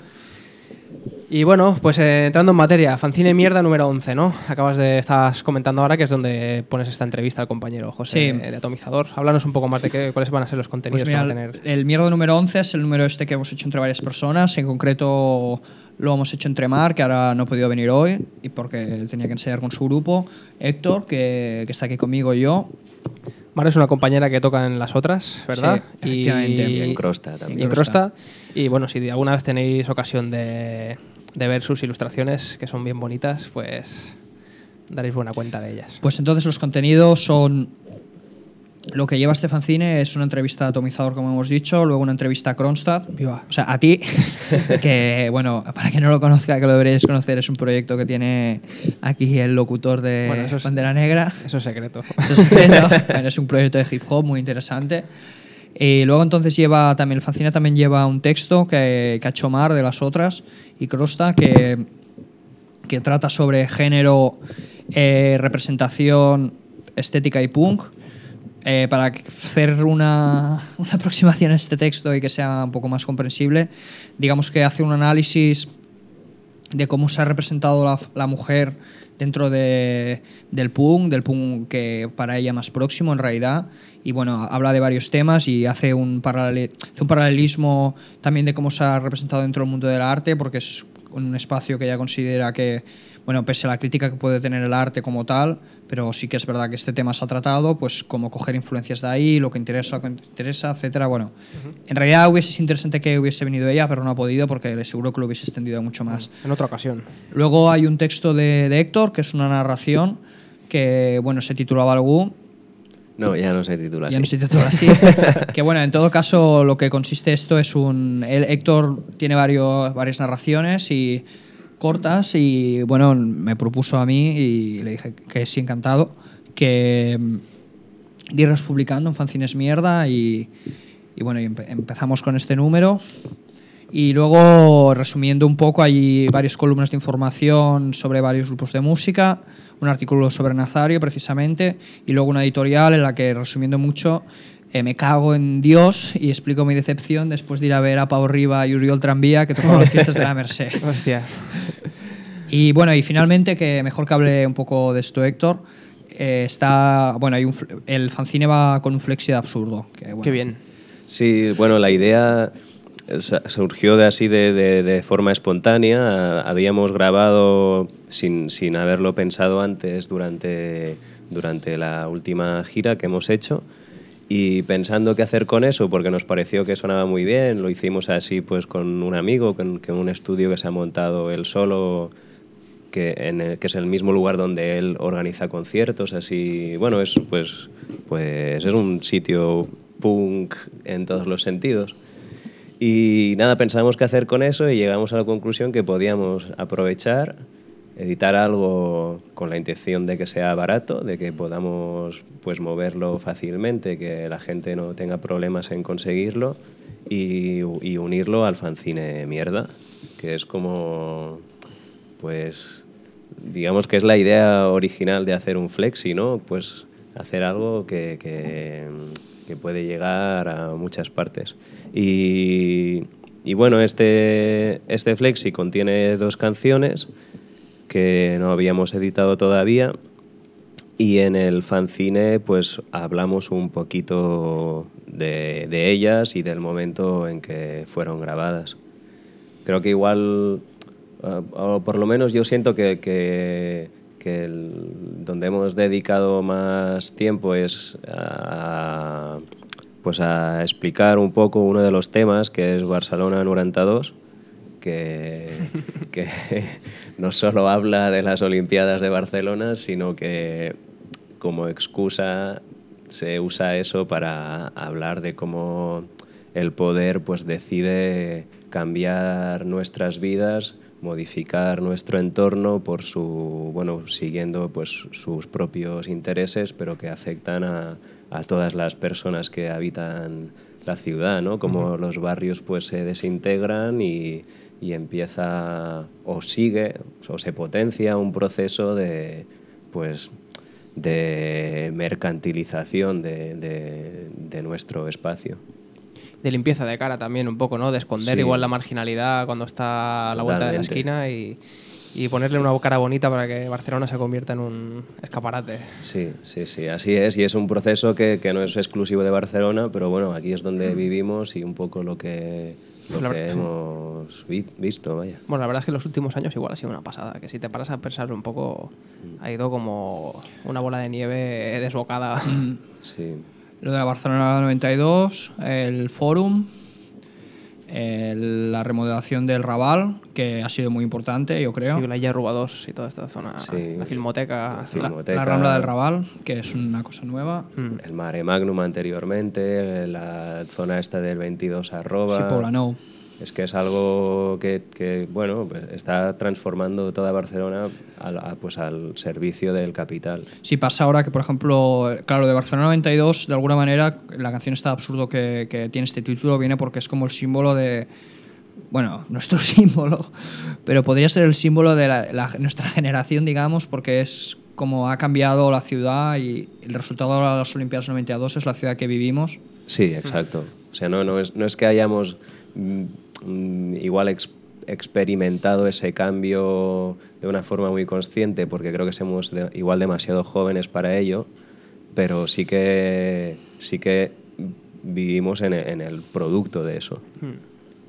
Y bueno, pues eh, entrando en materia, Fanzine Mierda número once, ¿no? Acabas de... Estás comentando ahora que es donde pones esta entrevista al compañero José Sí. de Atomizador. Háblanos un poco más de qué, cuáles van a ser los contenidos Pues mira, que va a el, tener. el Mierda número once es el número este que hemos hecho entre varias personas. En concreto lo hemos hecho entre Mar, que ahora no ha podido venir hoy y porque tenía que ensayar con su grupo, Héctor, que, que está aquí conmigo, y yo. Mar es una compañera que toca en las otras, ¿verdad? Sí, efectivamente. Y en Crosta también. Y en Crosta. Y bueno, si alguna vez tenéis ocasión de, de ver sus ilustraciones, que son bien bonitas, pues daréis buena cuenta de ellas. Pues entonces los contenidos son... Lo que lleva este fanzine es una entrevista a Atomizador, como hemos dicho, luego una entrevista a Kronstadt, Viva. o sea, a ti, que, bueno, para quien no lo conozca, que lo deberíais conocer, es un proyecto que tiene aquí el locutor de Bueno, eso es- Bandera Negra. Eso es secreto. Eso es, pero, bueno, es un proyecto de hip hop muy interesante. Y luego entonces lleva también, el fanzine también lleva un texto que, que ha hecho Mar de las otras y Crosta, que, que trata sobre género, eh, representación, estética y punk. Eh, para hacer una, una aproximación a este texto y que sea un poco más comprensible, digamos que hace un análisis de cómo se ha representado la, la mujer dentro de, del punk, del punk que para ella más próximo en realidad, y bueno, habla de varios temas y hace un, paralel, hace un paralelismo también de cómo se ha representado dentro del mundo del arte, porque es un espacio que ella considera que, bueno, pese a la crítica que puede tener el arte como tal, pero sí que es verdad que este tema se ha tratado, pues como coger influencias de ahí, lo que interesa, lo que no interesa, etcétera. Bueno, uh-huh. En realidad hubiese sido interesante que hubiese venido ella, pero no ha podido porque seguro que lo hubiese extendido mucho más. En otra ocasión. Luego hay un texto de, de Héctor, que es una narración que, bueno, se titula Balgú. No, ya no se titula así. Ya no se titula así. Que bueno, en todo caso, lo que consiste esto es un... El, Héctor tiene varios, varias narraciones y cortas y bueno, me propuso a mí y le dije que sí, encantado, que mm, irlas publicando en fanzines mierda y, y bueno, y empe- empezamos con este número. Y luego, resumiendo un poco, hay varias columnas de información sobre varios grupos de música, un artículo sobre Nazario, precisamente, y luego una editorial en la que, resumiendo mucho, eh, me cago en Dios y explico mi decepción después de ir a ver a Pau Riba y Uriol Tranvía, que tocaban las fiestas de la Merced. Hostia. Y bueno, y finalmente, que mejor que hable un poco de esto, Héctor, eh, está, bueno, hay un, el fanzine va con un flexi de absurdo. Que, bueno, Qué bien. Sí, bueno, la idea surgió de así de, de, de forma espontánea. Habíamos grabado sin, sin haberlo pensado antes durante, durante la última gira que hemos hecho y pensando qué hacer con eso porque nos pareció que sonaba muy bien. Lo hicimos así pues con un amigo, con, con un estudio que se ha montado él solo, que, en el, que es el mismo lugar donde él organiza conciertos. Así, bueno, es, pues, pues, es un sitio punk en todos los sentidos. Y nada, pensamos qué hacer con eso y llegamos a la conclusión que podíamos aprovechar, editar algo con la intención de que sea barato, de que podamos pues moverlo fácilmente, que la gente no tenga problemas en conseguirlo y, y unirlo al fanzine mierda, que es como, pues, digamos que es la idea original de hacer un flexi, ¿no? Pues hacer algo que... que que puede llegar a muchas partes. Y, y bueno, este, este flexi contiene dos canciones que no habíamos editado todavía y en el fanzine pues hablamos un poquito de, de ellas y del momento en que fueron grabadas. Creo que igual, o por lo menos yo siento que, que que el, donde hemos dedicado más tiempo es a, pues a explicar un poco uno de los temas, que es Barcelona noventa y dos, que, que no solo habla de las Olimpiadas de Barcelona, sino que como excusa se usa eso para hablar de cómo el poder pues decide cambiar nuestras vidas, modificar nuestro entorno por su, bueno, siguiendo pues sus propios intereses, pero que afectan a, a todas las personas que habitan la ciudad, ¿no? Como uh-huh. los barrios pues se desintegran y, y empieza o sigue o se potencia un proceso de pues de mercantilización de, de, de nuestro espacio. De limpieza de cara también un poco, ¿no? De esconder sí. igual la marginalidad cuando está a la vuelta de la esquina y, y ponerle una cara bonita para que Barcelona se convierta en un escaparate. Sí, sí, sí, así es. Y es un proceso que, que no es exclusivo de Barcelona, pero bueno, aquí es donde vivimos y un poco lo que, lo la que verdad, hemos vi, visto, vaya. Bueno, la verdad es que en los últimos años igual ha sido una pasada, que si te paras a pensar un poco, ha ido como una bola de nieve desbocada. Sí. Lo de la Barcelona noventa y dos, el Fórum, el, la remodelación del Raval, que ha sido muy importante, yo creo. Sí, la Illa Rubadós y toda esta zona. Sí. La Filmoteca. La, filmoteca la, la Rambla del Raval, que es una cosa nueva. Mm. El Mare Magnum anteriormente, la zona esta del veintidós arroba. Sí, Poblenou. Es que es algo que, que bueno, pues está transformando toda Barcelona al, a, pues al servicio del capital. Sí, pasa ahora que, por ejemplo, claro, de Barcelona noventa y dos, de alguna manera, la canción está absurdo que, que tiene este título, viene porque es como el símbolo de... Bueno, nuestro símbolo, pero podría ser el símbolo de la, la, nuestra generación, digamos, porque es como ha cambiado la ciudad y el resultado de las Olimpiadas noventa y dos es la ciudad que vivimos. Sí, exacto. O sea, no, no, es, no es que hayamos... Mm, igual ex, experimentado ese cambio de una forma muy consciente porque creo que somos de, igual demasiado jóvenes para ello, pero sí que sí que vivimos en el, en el producto de eso.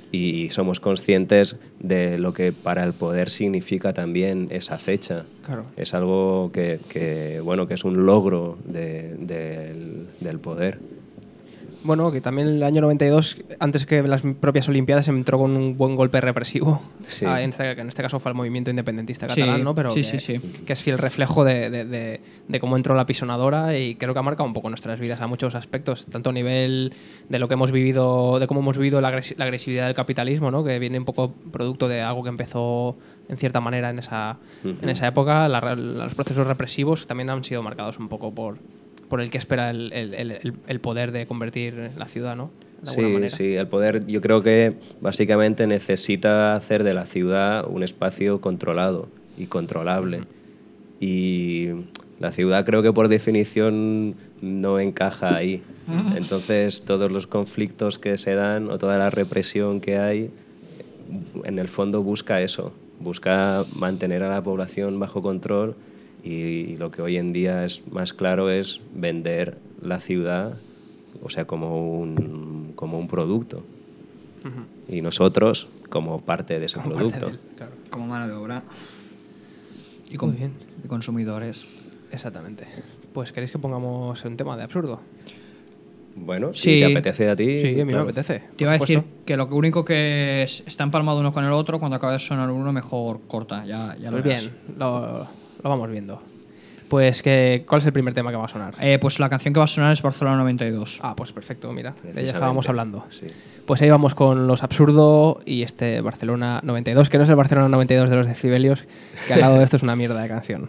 y somos conscientes de lo que para el poder significa también esa fecha. Claro. Es algo que, que, bueno, que es un logro de- del, del poder. Bueno, que también el año noventa y dos, antes que las propias Olimpiadas, entró con un buen golpe represivo. Sí. Ah, en, este, que en este caso fue el movimiento independentista Sí, catalán, ¿no? Pero sí, que, sí, sí. que es fiel reflejo de, de- de- de cómo entró la pisonadora y creo que ha marcado un poco nuestras vidas a muchos aspectos, tanto a nivel de lo que hemos vivido, de cómo hemos vivido la, agres- la agresividad del capitalismo, ¿no? Que viene un poco producto de algo que empezó en cierta manera en esa, Ujú. en esa época. La re- los procesos represivos también han sido marcados un poco por por el que espera el, el- el- el poder de convertir la ciudad, ¿no? De alguna Sí, manera. sí, el poder yo creo que básicamente necesita hacer de la ciudad un espacio controlado y controlable. Y la ciudad creo que por definición no encaja ahí. Entonces todos los conflictos que se dan o toda la represión que hay, en el fondo busca eso, busca mantener a la población bajo control y lo que hoy en día es más claro es vender la ciudad, o sea, como un, como un producto. Y nosotros como parte de ese Como parte producto. de él, claro. Como mano de obra. Y, Muy con, bien. y consumidores. Exactamente. Pues queréis que pongamos un tema de absurdo. Bueno, si Sí. te apetece a ti. Sí, a mí claro. me apetece. Te iba a por decir supuesto. que lo único que es- está empalmado uno con el otro, cuando acabe de sonar uno, mejor corta. Ya, ya lo Pues verás. bien, lo, lo vamos viendo. Pues, que, ¿cuál es el primer tema que va a sonar? Eh, pues la canción que va a sonar es Barcelona noventa y dos. Ah, pues perfecto, mira, de ella Precisamente. estábamos hablando. Sí. Pues ahí vamos con los absurdo y este Barcelona noventa y dos, que no es el Barcelona noventa y dos de los decibelios, que al lado de esto es una mierda de canción.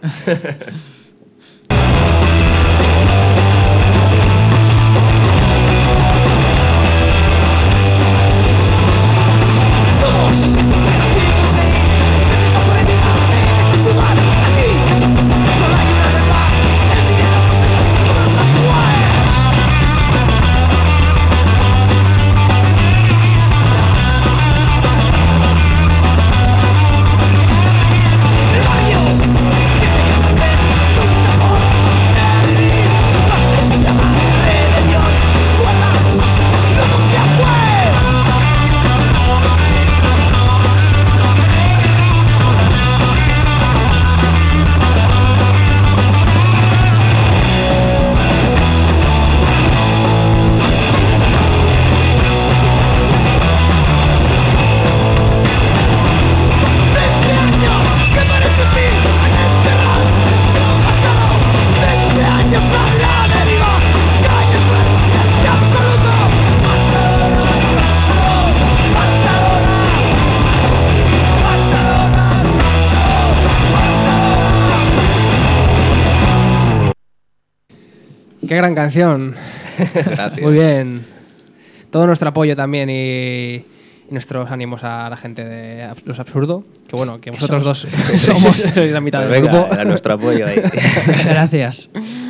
¡Qué gran canción! Gracias. Muy bien. Todo nuestro apoyo también y, y nuestros ánimos a la gente de Abs- Los Absurdo. Que bueno, que vosotros dos somos sois la mitad Pues del venga, grupo. era nuestro apoyo ahí. Gracias.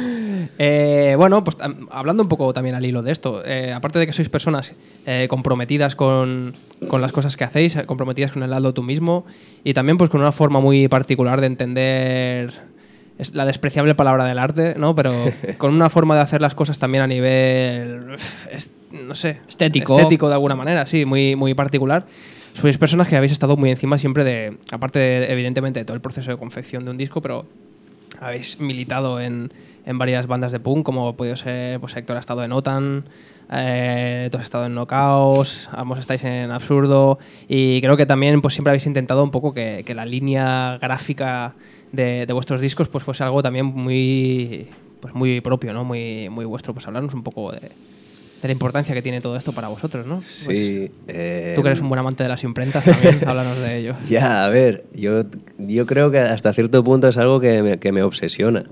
Eh, bueno, pues tam- hablando un poco también al hilo de esto, eh, aparte de que sois personas eh, comprometidas con, con las cosas que hacéis, eh, comprometidas con el lado tú mismo y también pues con una forma muy particular de entender es la despreciable palabra del arte, ¿no? Pero con una forma de hacer las cosas también a nivel, es- no sé, Estético. estético de alguna manera, sí, muy, muy particular. Sois personas que habéis estado muy encima siempre de, aparte de, evidentemente de todo el proceso de confección de un disco, pero habéis militado en, en varias bandas de punk, como ha podido ser, pues Héctor ha estado en OTAN, eh, tú has estado en Knockouts, ambos estáis en Absurdo, y creo que también pues siempre habéis intentado un poco que, que la línea gráfica de, de vuestros discos pues fuese algo también muy, pues muy propio, ¿no? Muy, muy vuestro. Pues hablarnos un poco de, de la importancia que tiene todo esto para vosotros, ¿no? Sí. eh, Pues, tú que eres un buen amante de las imprentas también, háblanos de ello. Ya, a ver, yo, yo creo que hasta cierto punto es algo que me, que me obsesiona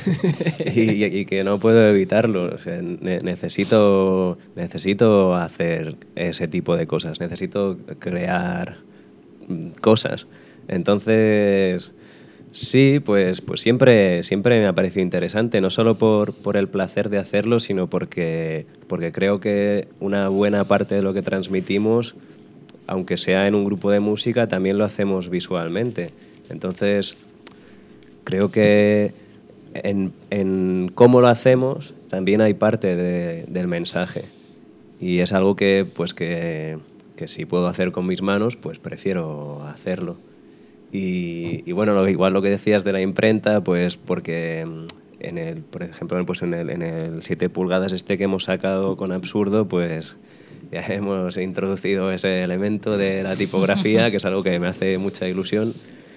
y, y que no puedo evitarlo. O sea, ne- necesito, necesito hacer ese tipo de cosas, necesito crear mm, cosas. Entonces, sí, pues, pues siempre, siempre me ha parecido interesante, no solo por, por el placer de hacerlo, sino porque, porque creo que una buena parte de lo que transmitimos, aunque sea en un grupo de música, también lo hacemos visualmente. Entonces, creo que en, en cómo lo hacemos también hay parte de- del mensaje. Y es algo que, pues que, que si puedo hacer con mis manos, pues prefiero hacerlo. Y, y bueno, lo, igual lo que decías de la imprenta, pues porque en el, por ejemplo, pues en el, en el siete pulgadas este que hemos sacado con Absurdo, pues ya hemos introducido ese elemento de la tipografía, que es algo que me hace mucha ilusión.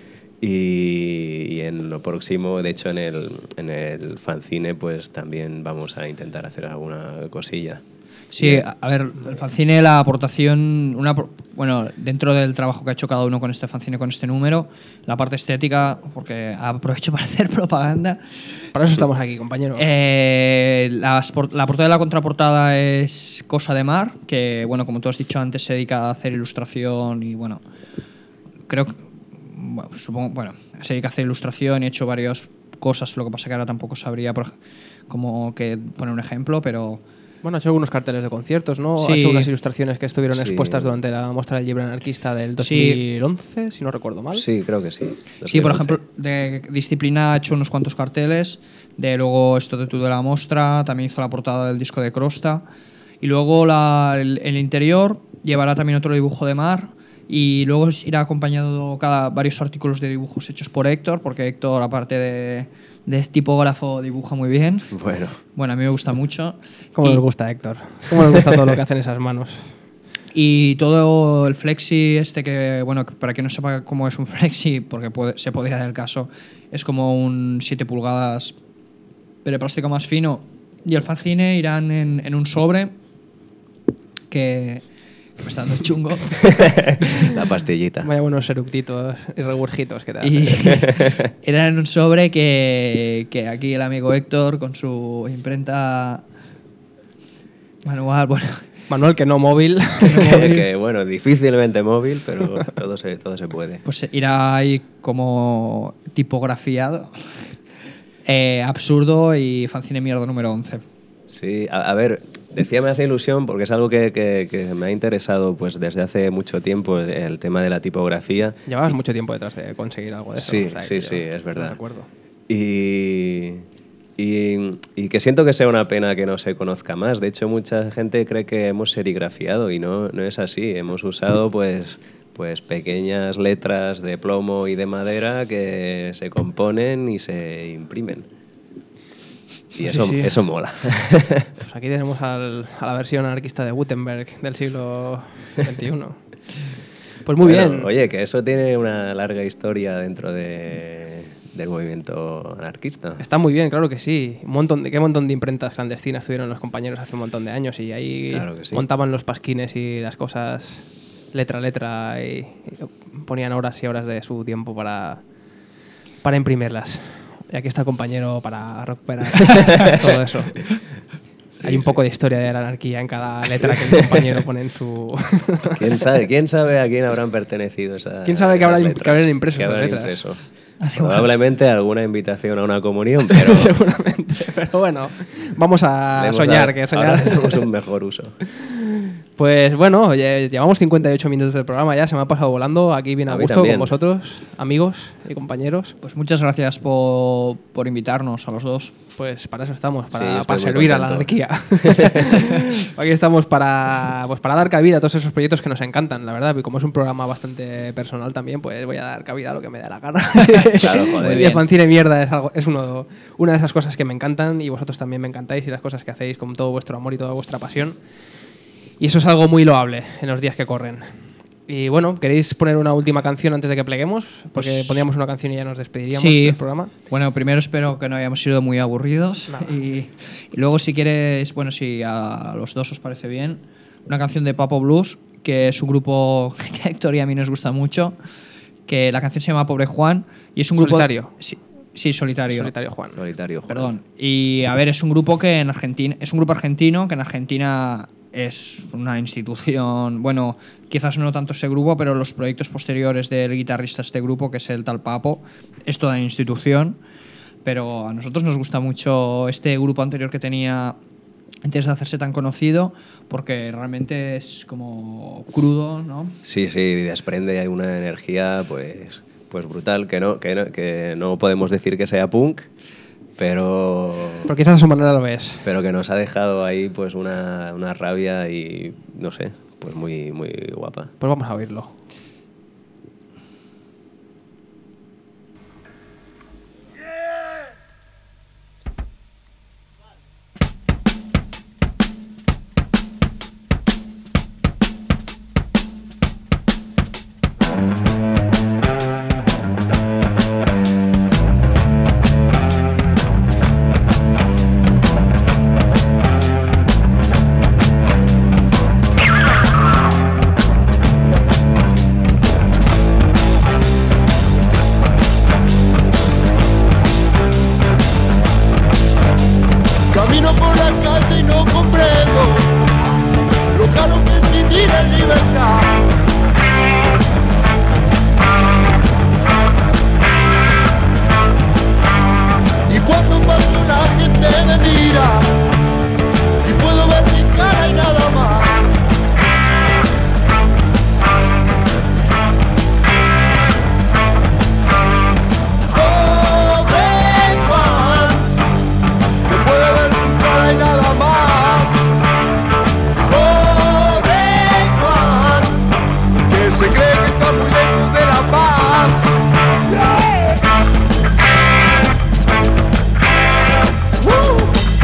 Y, y en lo próximo, de hecho en el, en el fanzine, pues también vamos a intentar hacer alguna cosilla. Sí, a a ver, el fanzine, la aportación, una, por- bueno, dentro del trabajo que ha hecho cada uno con este fanzine, con este número, la parte estética, porque aprovecho para hacer propaganda. Para eso estamos aquí, compañero. Eh, las por- la portada y la contraportada es Cosa de Mar, que, bueno, como tú has dicho antes, se dedica a hacer ilustración y, bueno, creo que, bueno, supongo, bueno, se dedica a hacer ilustración y ha hecho varias cosas, lo que pasa que ahora tampoco sabría por, como que poner un ejemplo, pero... Bueno, ha hecho algunos carteles de conciertos, ¿no? Sí. Ha hecho unas ilustraciones que estuvieron Sí. expuestas durante la muestra del libro anarquista del dos Sí. mil once, si no recuerdo mal. Sí, creo que sí. Sí, por dos mil once. ejemplo, de Disciplina ha hecho unos cuantos carteles, de luego esto de tú de la mostra, también hizo la portada del disco de Crosta, y luego la- el, el interior llevará también otro dibujo de mar, y luego irá acompañado cada varios artículos de dibujos hechos por Héctor, porque Héctor, aparte de, de tipógrafo, dibuja muy bien. Bueno, Bueno, a mí me gusta mucho. ¿Cómo Y- nos gusta, Héctor? ¿Cómo nos gusta todo lo que hacen esas manos? Y todo el flexi este que, bueno, que para quien no sepa cómo es un flexi, porque puede- se podría dar el caso, es como un siete pulgadas, pero de plástico más fino. Y el fanzine irán en, en un sobre que, que me está dando chungo. la pastillita. Vaya buenos eructitos y regurgitos que te Y hacen. era en un sobre que, que aquí el amigo Héctor con su imprenta manual, bueno, Manuel, que no móvil. que bueno, difícilmente móvil, pero todo se, todo se puede. pues irá ahí como tipografiado. Eh, absurdo y fanzine mierda número once. Sí, a, a ver, decía me hace ilusión porque es algo que, que- que me ha interesado pues desde hace mucho tiempo, el, el tema de la tipografía. Llevabas mucho tiempo detrás de conseguir algo de eso. Sí, o sea, sí, que sí, yo es verdad. me acuerdo. Y, y, y que siento que sea una pena que no se conozca más. De hecho, mucha gente cree que hemos serigrafiado y no, no es así. Hemos usado pues, pues pequeñas letras de plomo y de madera que se componen y se imprimen. Y Sí, eso, sí. eso mola. Pues aquí tenemos al- a la versión anarquista de Gutenberg del siglo veintiuno. Pues muy Bueno, bien. Oye, que eso tiene una larga historia dentro de, del movimiento anarquista. Está muy bien, claro que sí. Un montón de, qué montón de imprentas clandestinas tuvieron los compañeros hace un montón de años y ahí Claro que sí. montaban los pasquines y las cosas letra a letra y, y ponían horas y horas de su tiempo para, para imprimirlas. Y aquí está el compañero para recuperar todo eso. Hay un poco de historia de la anarquía en cada letra que el compañero pone en su... ¿Quién sabe, ¿Quién sabe a quién habrán pertenecido esas ¿Quién sabe que esas habrán- letras? que habrán impreso Que esas habrán letras? impreso. Probablemente alguna invitación a una comunión, pero Seguramente. Pero bueno, vamos a le hemos soñar, dado- que ahora soñar... le damos un mejor uso. Pues bueno, oye, llevamos cincuenta y ocho minutos del programa ya, se me ha pasado volando. Aquí bien a, A mí gusto también. con vosotros, amigos y compañeros. Pues muchas gracias por, por invitarnos a los dos. Pues para eso estamos, Sí, para, estoy para muy servir a la contento. anarquía. Aquí estamos para, pues para dar cabida a todos esos proyectos que nos encantan, la verdad. Y como es un programa bastante personal también, pues voy a dar cabida a lo que me dé la gana. Claro, joder. Y el bien. fanzine mierda es, algo, es uno, una de esas cosas que me encantan y vosotros también me encantáis y las cosas que hacéis con todo vuestro amor y toda vuestra pasión. Y eso es algo muy loable en los días que corren. Y bueno, ¿queréis poner una última canción antes de que pleguemos? Porque Pues- pondríamos una canción y ya nos despediríamos Sí. del programa. Bueno, primero espero que no hayamos sido muy aburridos. Nada. Y, y luego, si quieres, bueno, si a los dos os parece bien, una canción de Papo Blues, que es un grupo que a Héctor y a mí nos gusta mucho, que la canción se llama Pobre Juan. Y es un grupo. Solitario. Sí, sí, solitario. Solitario Juan. Solitario, Juan. Perdón. Y a ver, es un grupo que en Argentina. Es un grupo argentino que en Argentina es una institución. Bueno, quizás no tanto ese grupo, pero los proyectos posteriores del guitarrista de este grupo, que es el tal Papo, es toda una institución. Pero a nosotros nos gusta mucho este grupo anterior que tenía antes de hacerse tan conocido, porque realmente es como crudo, ¿no? Sí, sí, desprende una energía pues, pues brutal, que no, que, no, que no podemos decir que sea punk, pero, Pero quizás a su manera lo ves. pero que nos ha dejado ahí pues una, una rabia y, no sé, pues muy, muy guapa. Pues vamos a oírlo. Camino por la calle y no comprendo lo caro que es vivir en libertad. Y cuando paso la gente me mira y puedo ver mi cara y nada más. Pobre Juan, que puede ver su cara y nada más. Pobre Juan, que se cree que está muy lejos de la paz. Woo.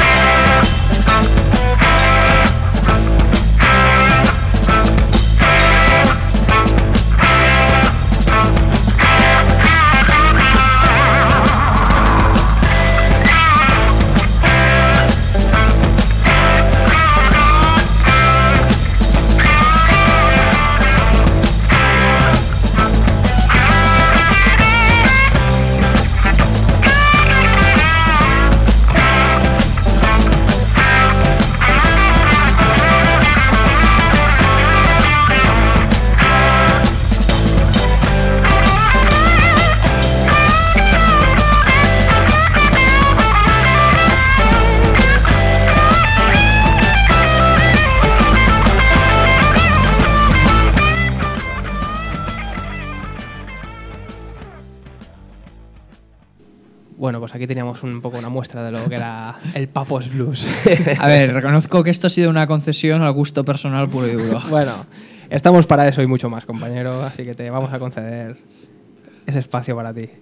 Bueno, pues aquí teníamos un poco una muestra de lo que era el Papos Blues. A ver, reconozco que esto ha sido una concesión al gusto personal puro y duro. Bueno, estamos para eso y mucho más, compañero, así que te vamos a conceder ese espacio para ti.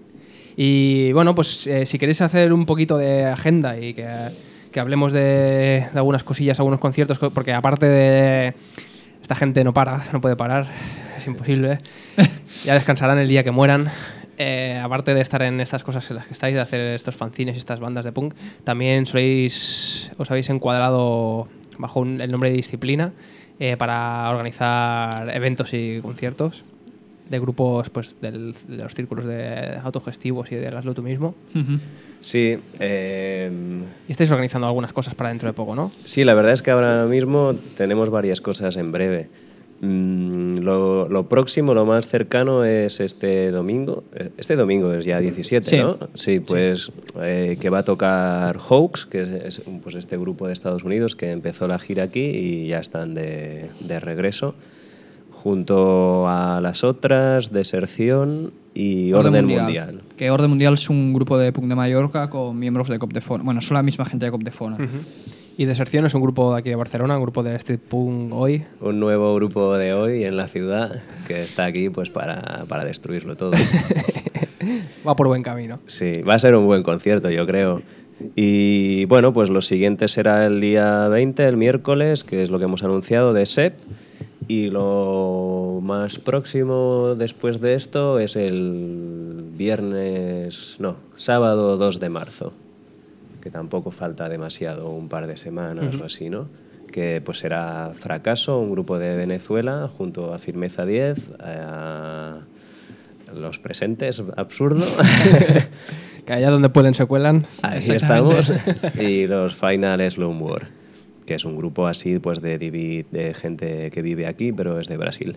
Y bueno, pues eh, si queréis hacer un poquito de agenda y que, que hablemos de, de algunas cosillas, algunos conciertos, porque aparte de... Esta gente no para, no puede parar, es imposible. Ya descansarán el día que mueran. Eh, aparte de estar en estas cosas en las que estáis, de hacer estos fanzines y estas bandas de punk, también sois, os habéis encuadrado bajo un, el nombre de Disciplina eh, para organizar eventos y conciertos de grupos pues, del, de los círculos de autogestivos y de Hazlo tú mismo. Ujú. Sí, eh, Y estáis organizando algunas cosas para dentro de poco, ¿no? sí, la verdad es que ahora mismo tenemos varias cosas en breve. Mm, lo, lo próximo, lo más cercano es este domingo. Este domingo es ya diecisiete, Sí. ¿no? Sí, pues eh, que va a tocar Hoax, que es, es, pues este grupo de Estados Unidos que empezó la gira aquí y ya están de, de regreso, junto a las otras, Deserción y Orden, Mundial. Que Orden Mundial es un grupo de punk de Mallorca con miembros de Cop de Fona. Bueno, son la misma gente de Cop de Fona. Y Deserción es un grupo de aquí de Barcelona, un grupo de street punk hoy. Un nuevo grupo de hoy en la ciudad que está aquí pues para, para destruirlo todo. Va por buen camino. Sí, va a ser un buen concierto, yo creo. Y bueno, pues lo siguiente será el día veinte, el miércoles, que es lo que hemos anunciado, de S E P. Y lo más próximo después de esto es el viernes, no, sábado dos de marzo, que tampoco falta demasiado, un par de semanas o así, ¿no? Que pues será Fracaso, un grupo de Venezuela, junto a Firmeza diez, a los presentes, Absurdo. Que allá donde pueden se cuelan. Ahí Exactamente. estamos. Y los Final Slum War, que es un grupo así pues de, divi- de gente que vive aquí, pero es de Brasil.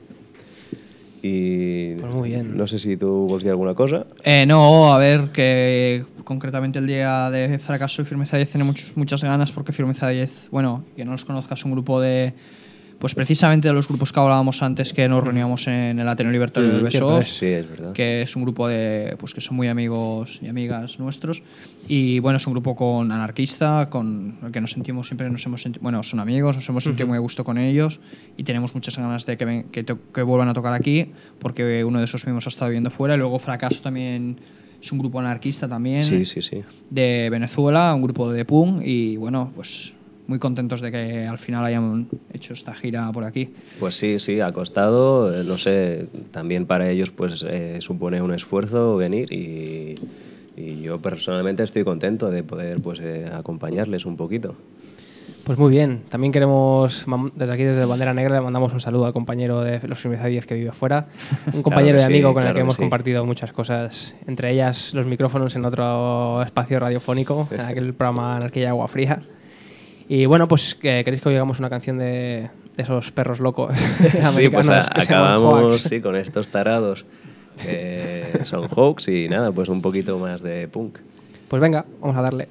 Y Pues muy bien. no sé si tú vols dir alguna cosa. Eh, no, a ver, que concretamente el día de Fracaso y Firmeza diez tiene muchos, muchas ganas porque Firmeza diez, bueno, que no los conozcas, es un grupo de pues precisamente de los grupos que hablábamos antes que nos reuníamos en el Ateneo Libertario del Besós, Sí, es verdad. que es un grupo de pues que son muy amigos y amigas nuestros, y bueno, es un grupo con anarquista, con el que nos sentimos siempre nos hemos sentido, bueno, son amigos, nos hemos sentido muy a gusto con ellos y tenemos muchas ganas de que, ven- que, to- que vuelvan a tocar aquí, porque uno de esos mismos ha estado viviendo fuera. Y luego Fracaso también es un grupo anarquista también, Sí, sí, sí. de Venezuela, un grupo de punk, y bueno, pues muy contentos de que al final hayan hecho esta gira por aquí. Pues sí, sí, ha costado, eh, no sé, también para ellos pues eh, supone un esfuerzo venir y, y yo personalmente estoy contento de poder pues eh, acompañarles un poquito. Pues muy bien, también queremos, mam- desde aquí, desde Bandera Negra, le mandamos un saludo al compañero de los Firmeza diez que vive fuera, un compañero que y amigo sí, con el claro que que hemos sí. compartido muchas cosas, entre ellas los micrófonos en otro espacio radiofónico, en aquel programa Anarquía y Agua Fría. Y bueno, pues que queréis que oigamos una canción de, de esos perros locos americanos Sí, pues a- que se llaman acabamos Hoax. sí, con estos tarados que son Hoax y nada, pues un poquito más de punk. Pues venga, vamos a darle.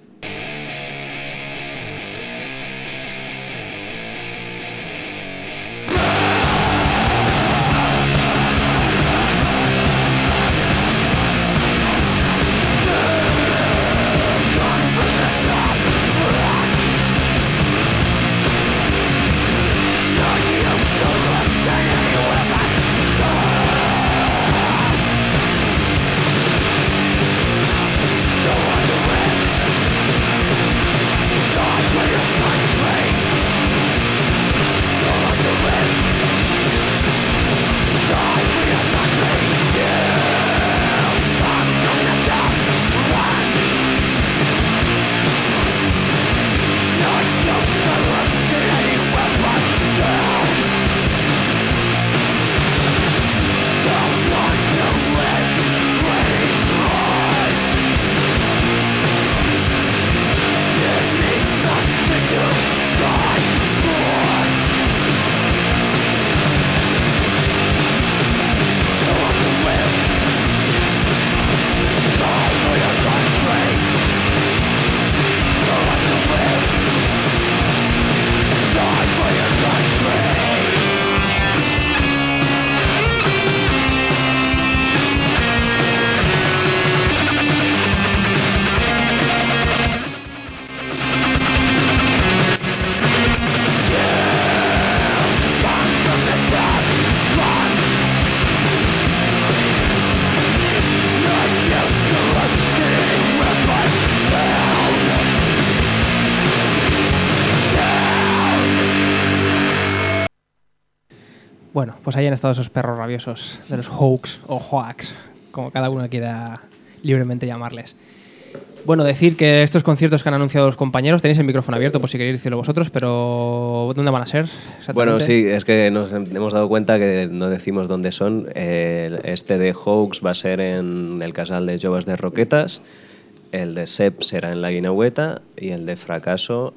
Bueno, pues ahí han estado esos perros rabiosos de los Hoax o Hoax, como cada uno quiera libremente llamarles. Bueno, decir que estos conciertos que han anunciado los compañeros, tenéis el micrófono abierto por si queréis decirlo vosotros, pero ¿dónde van a ser exactamente? Bueno, sí, es que nos hemos dado cuenta que no decimos dónde son. Eh, este de Hoax va a ser en el Casal de Joves de Roquetas, el de S E P será en la Guinaueta y el de Fracaso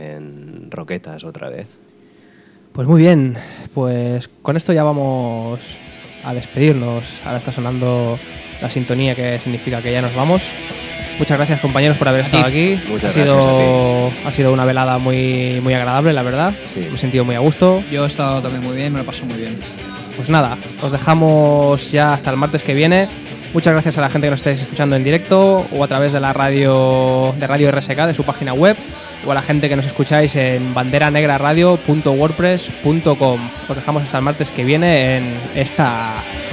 en Roquetas otra vez. Pues muy bien, pues con esto ya vamos a despedirnos. Ahora está sonando la sintonía que significa que ya nos vamos. Muchas gracias, compañeros, por haber estado aquí. Muchas ha sido, gracias ha sido una velada muy, muy agradable, la verdad. Sí. Me he sentido muy a gusto. Yo he estado también muy bien, me lo paso muy bien. Pues nada, os dejamos ya hasta el martes que viene. Muchas gracias a la gente que nos estáis escuchando en directo o a través de la radio de Radio R S K, de su página web, o a la gente que nos escucháis en banderanegraradio punto wordpress punto com. Os dejamos hasta el martes que viene en esta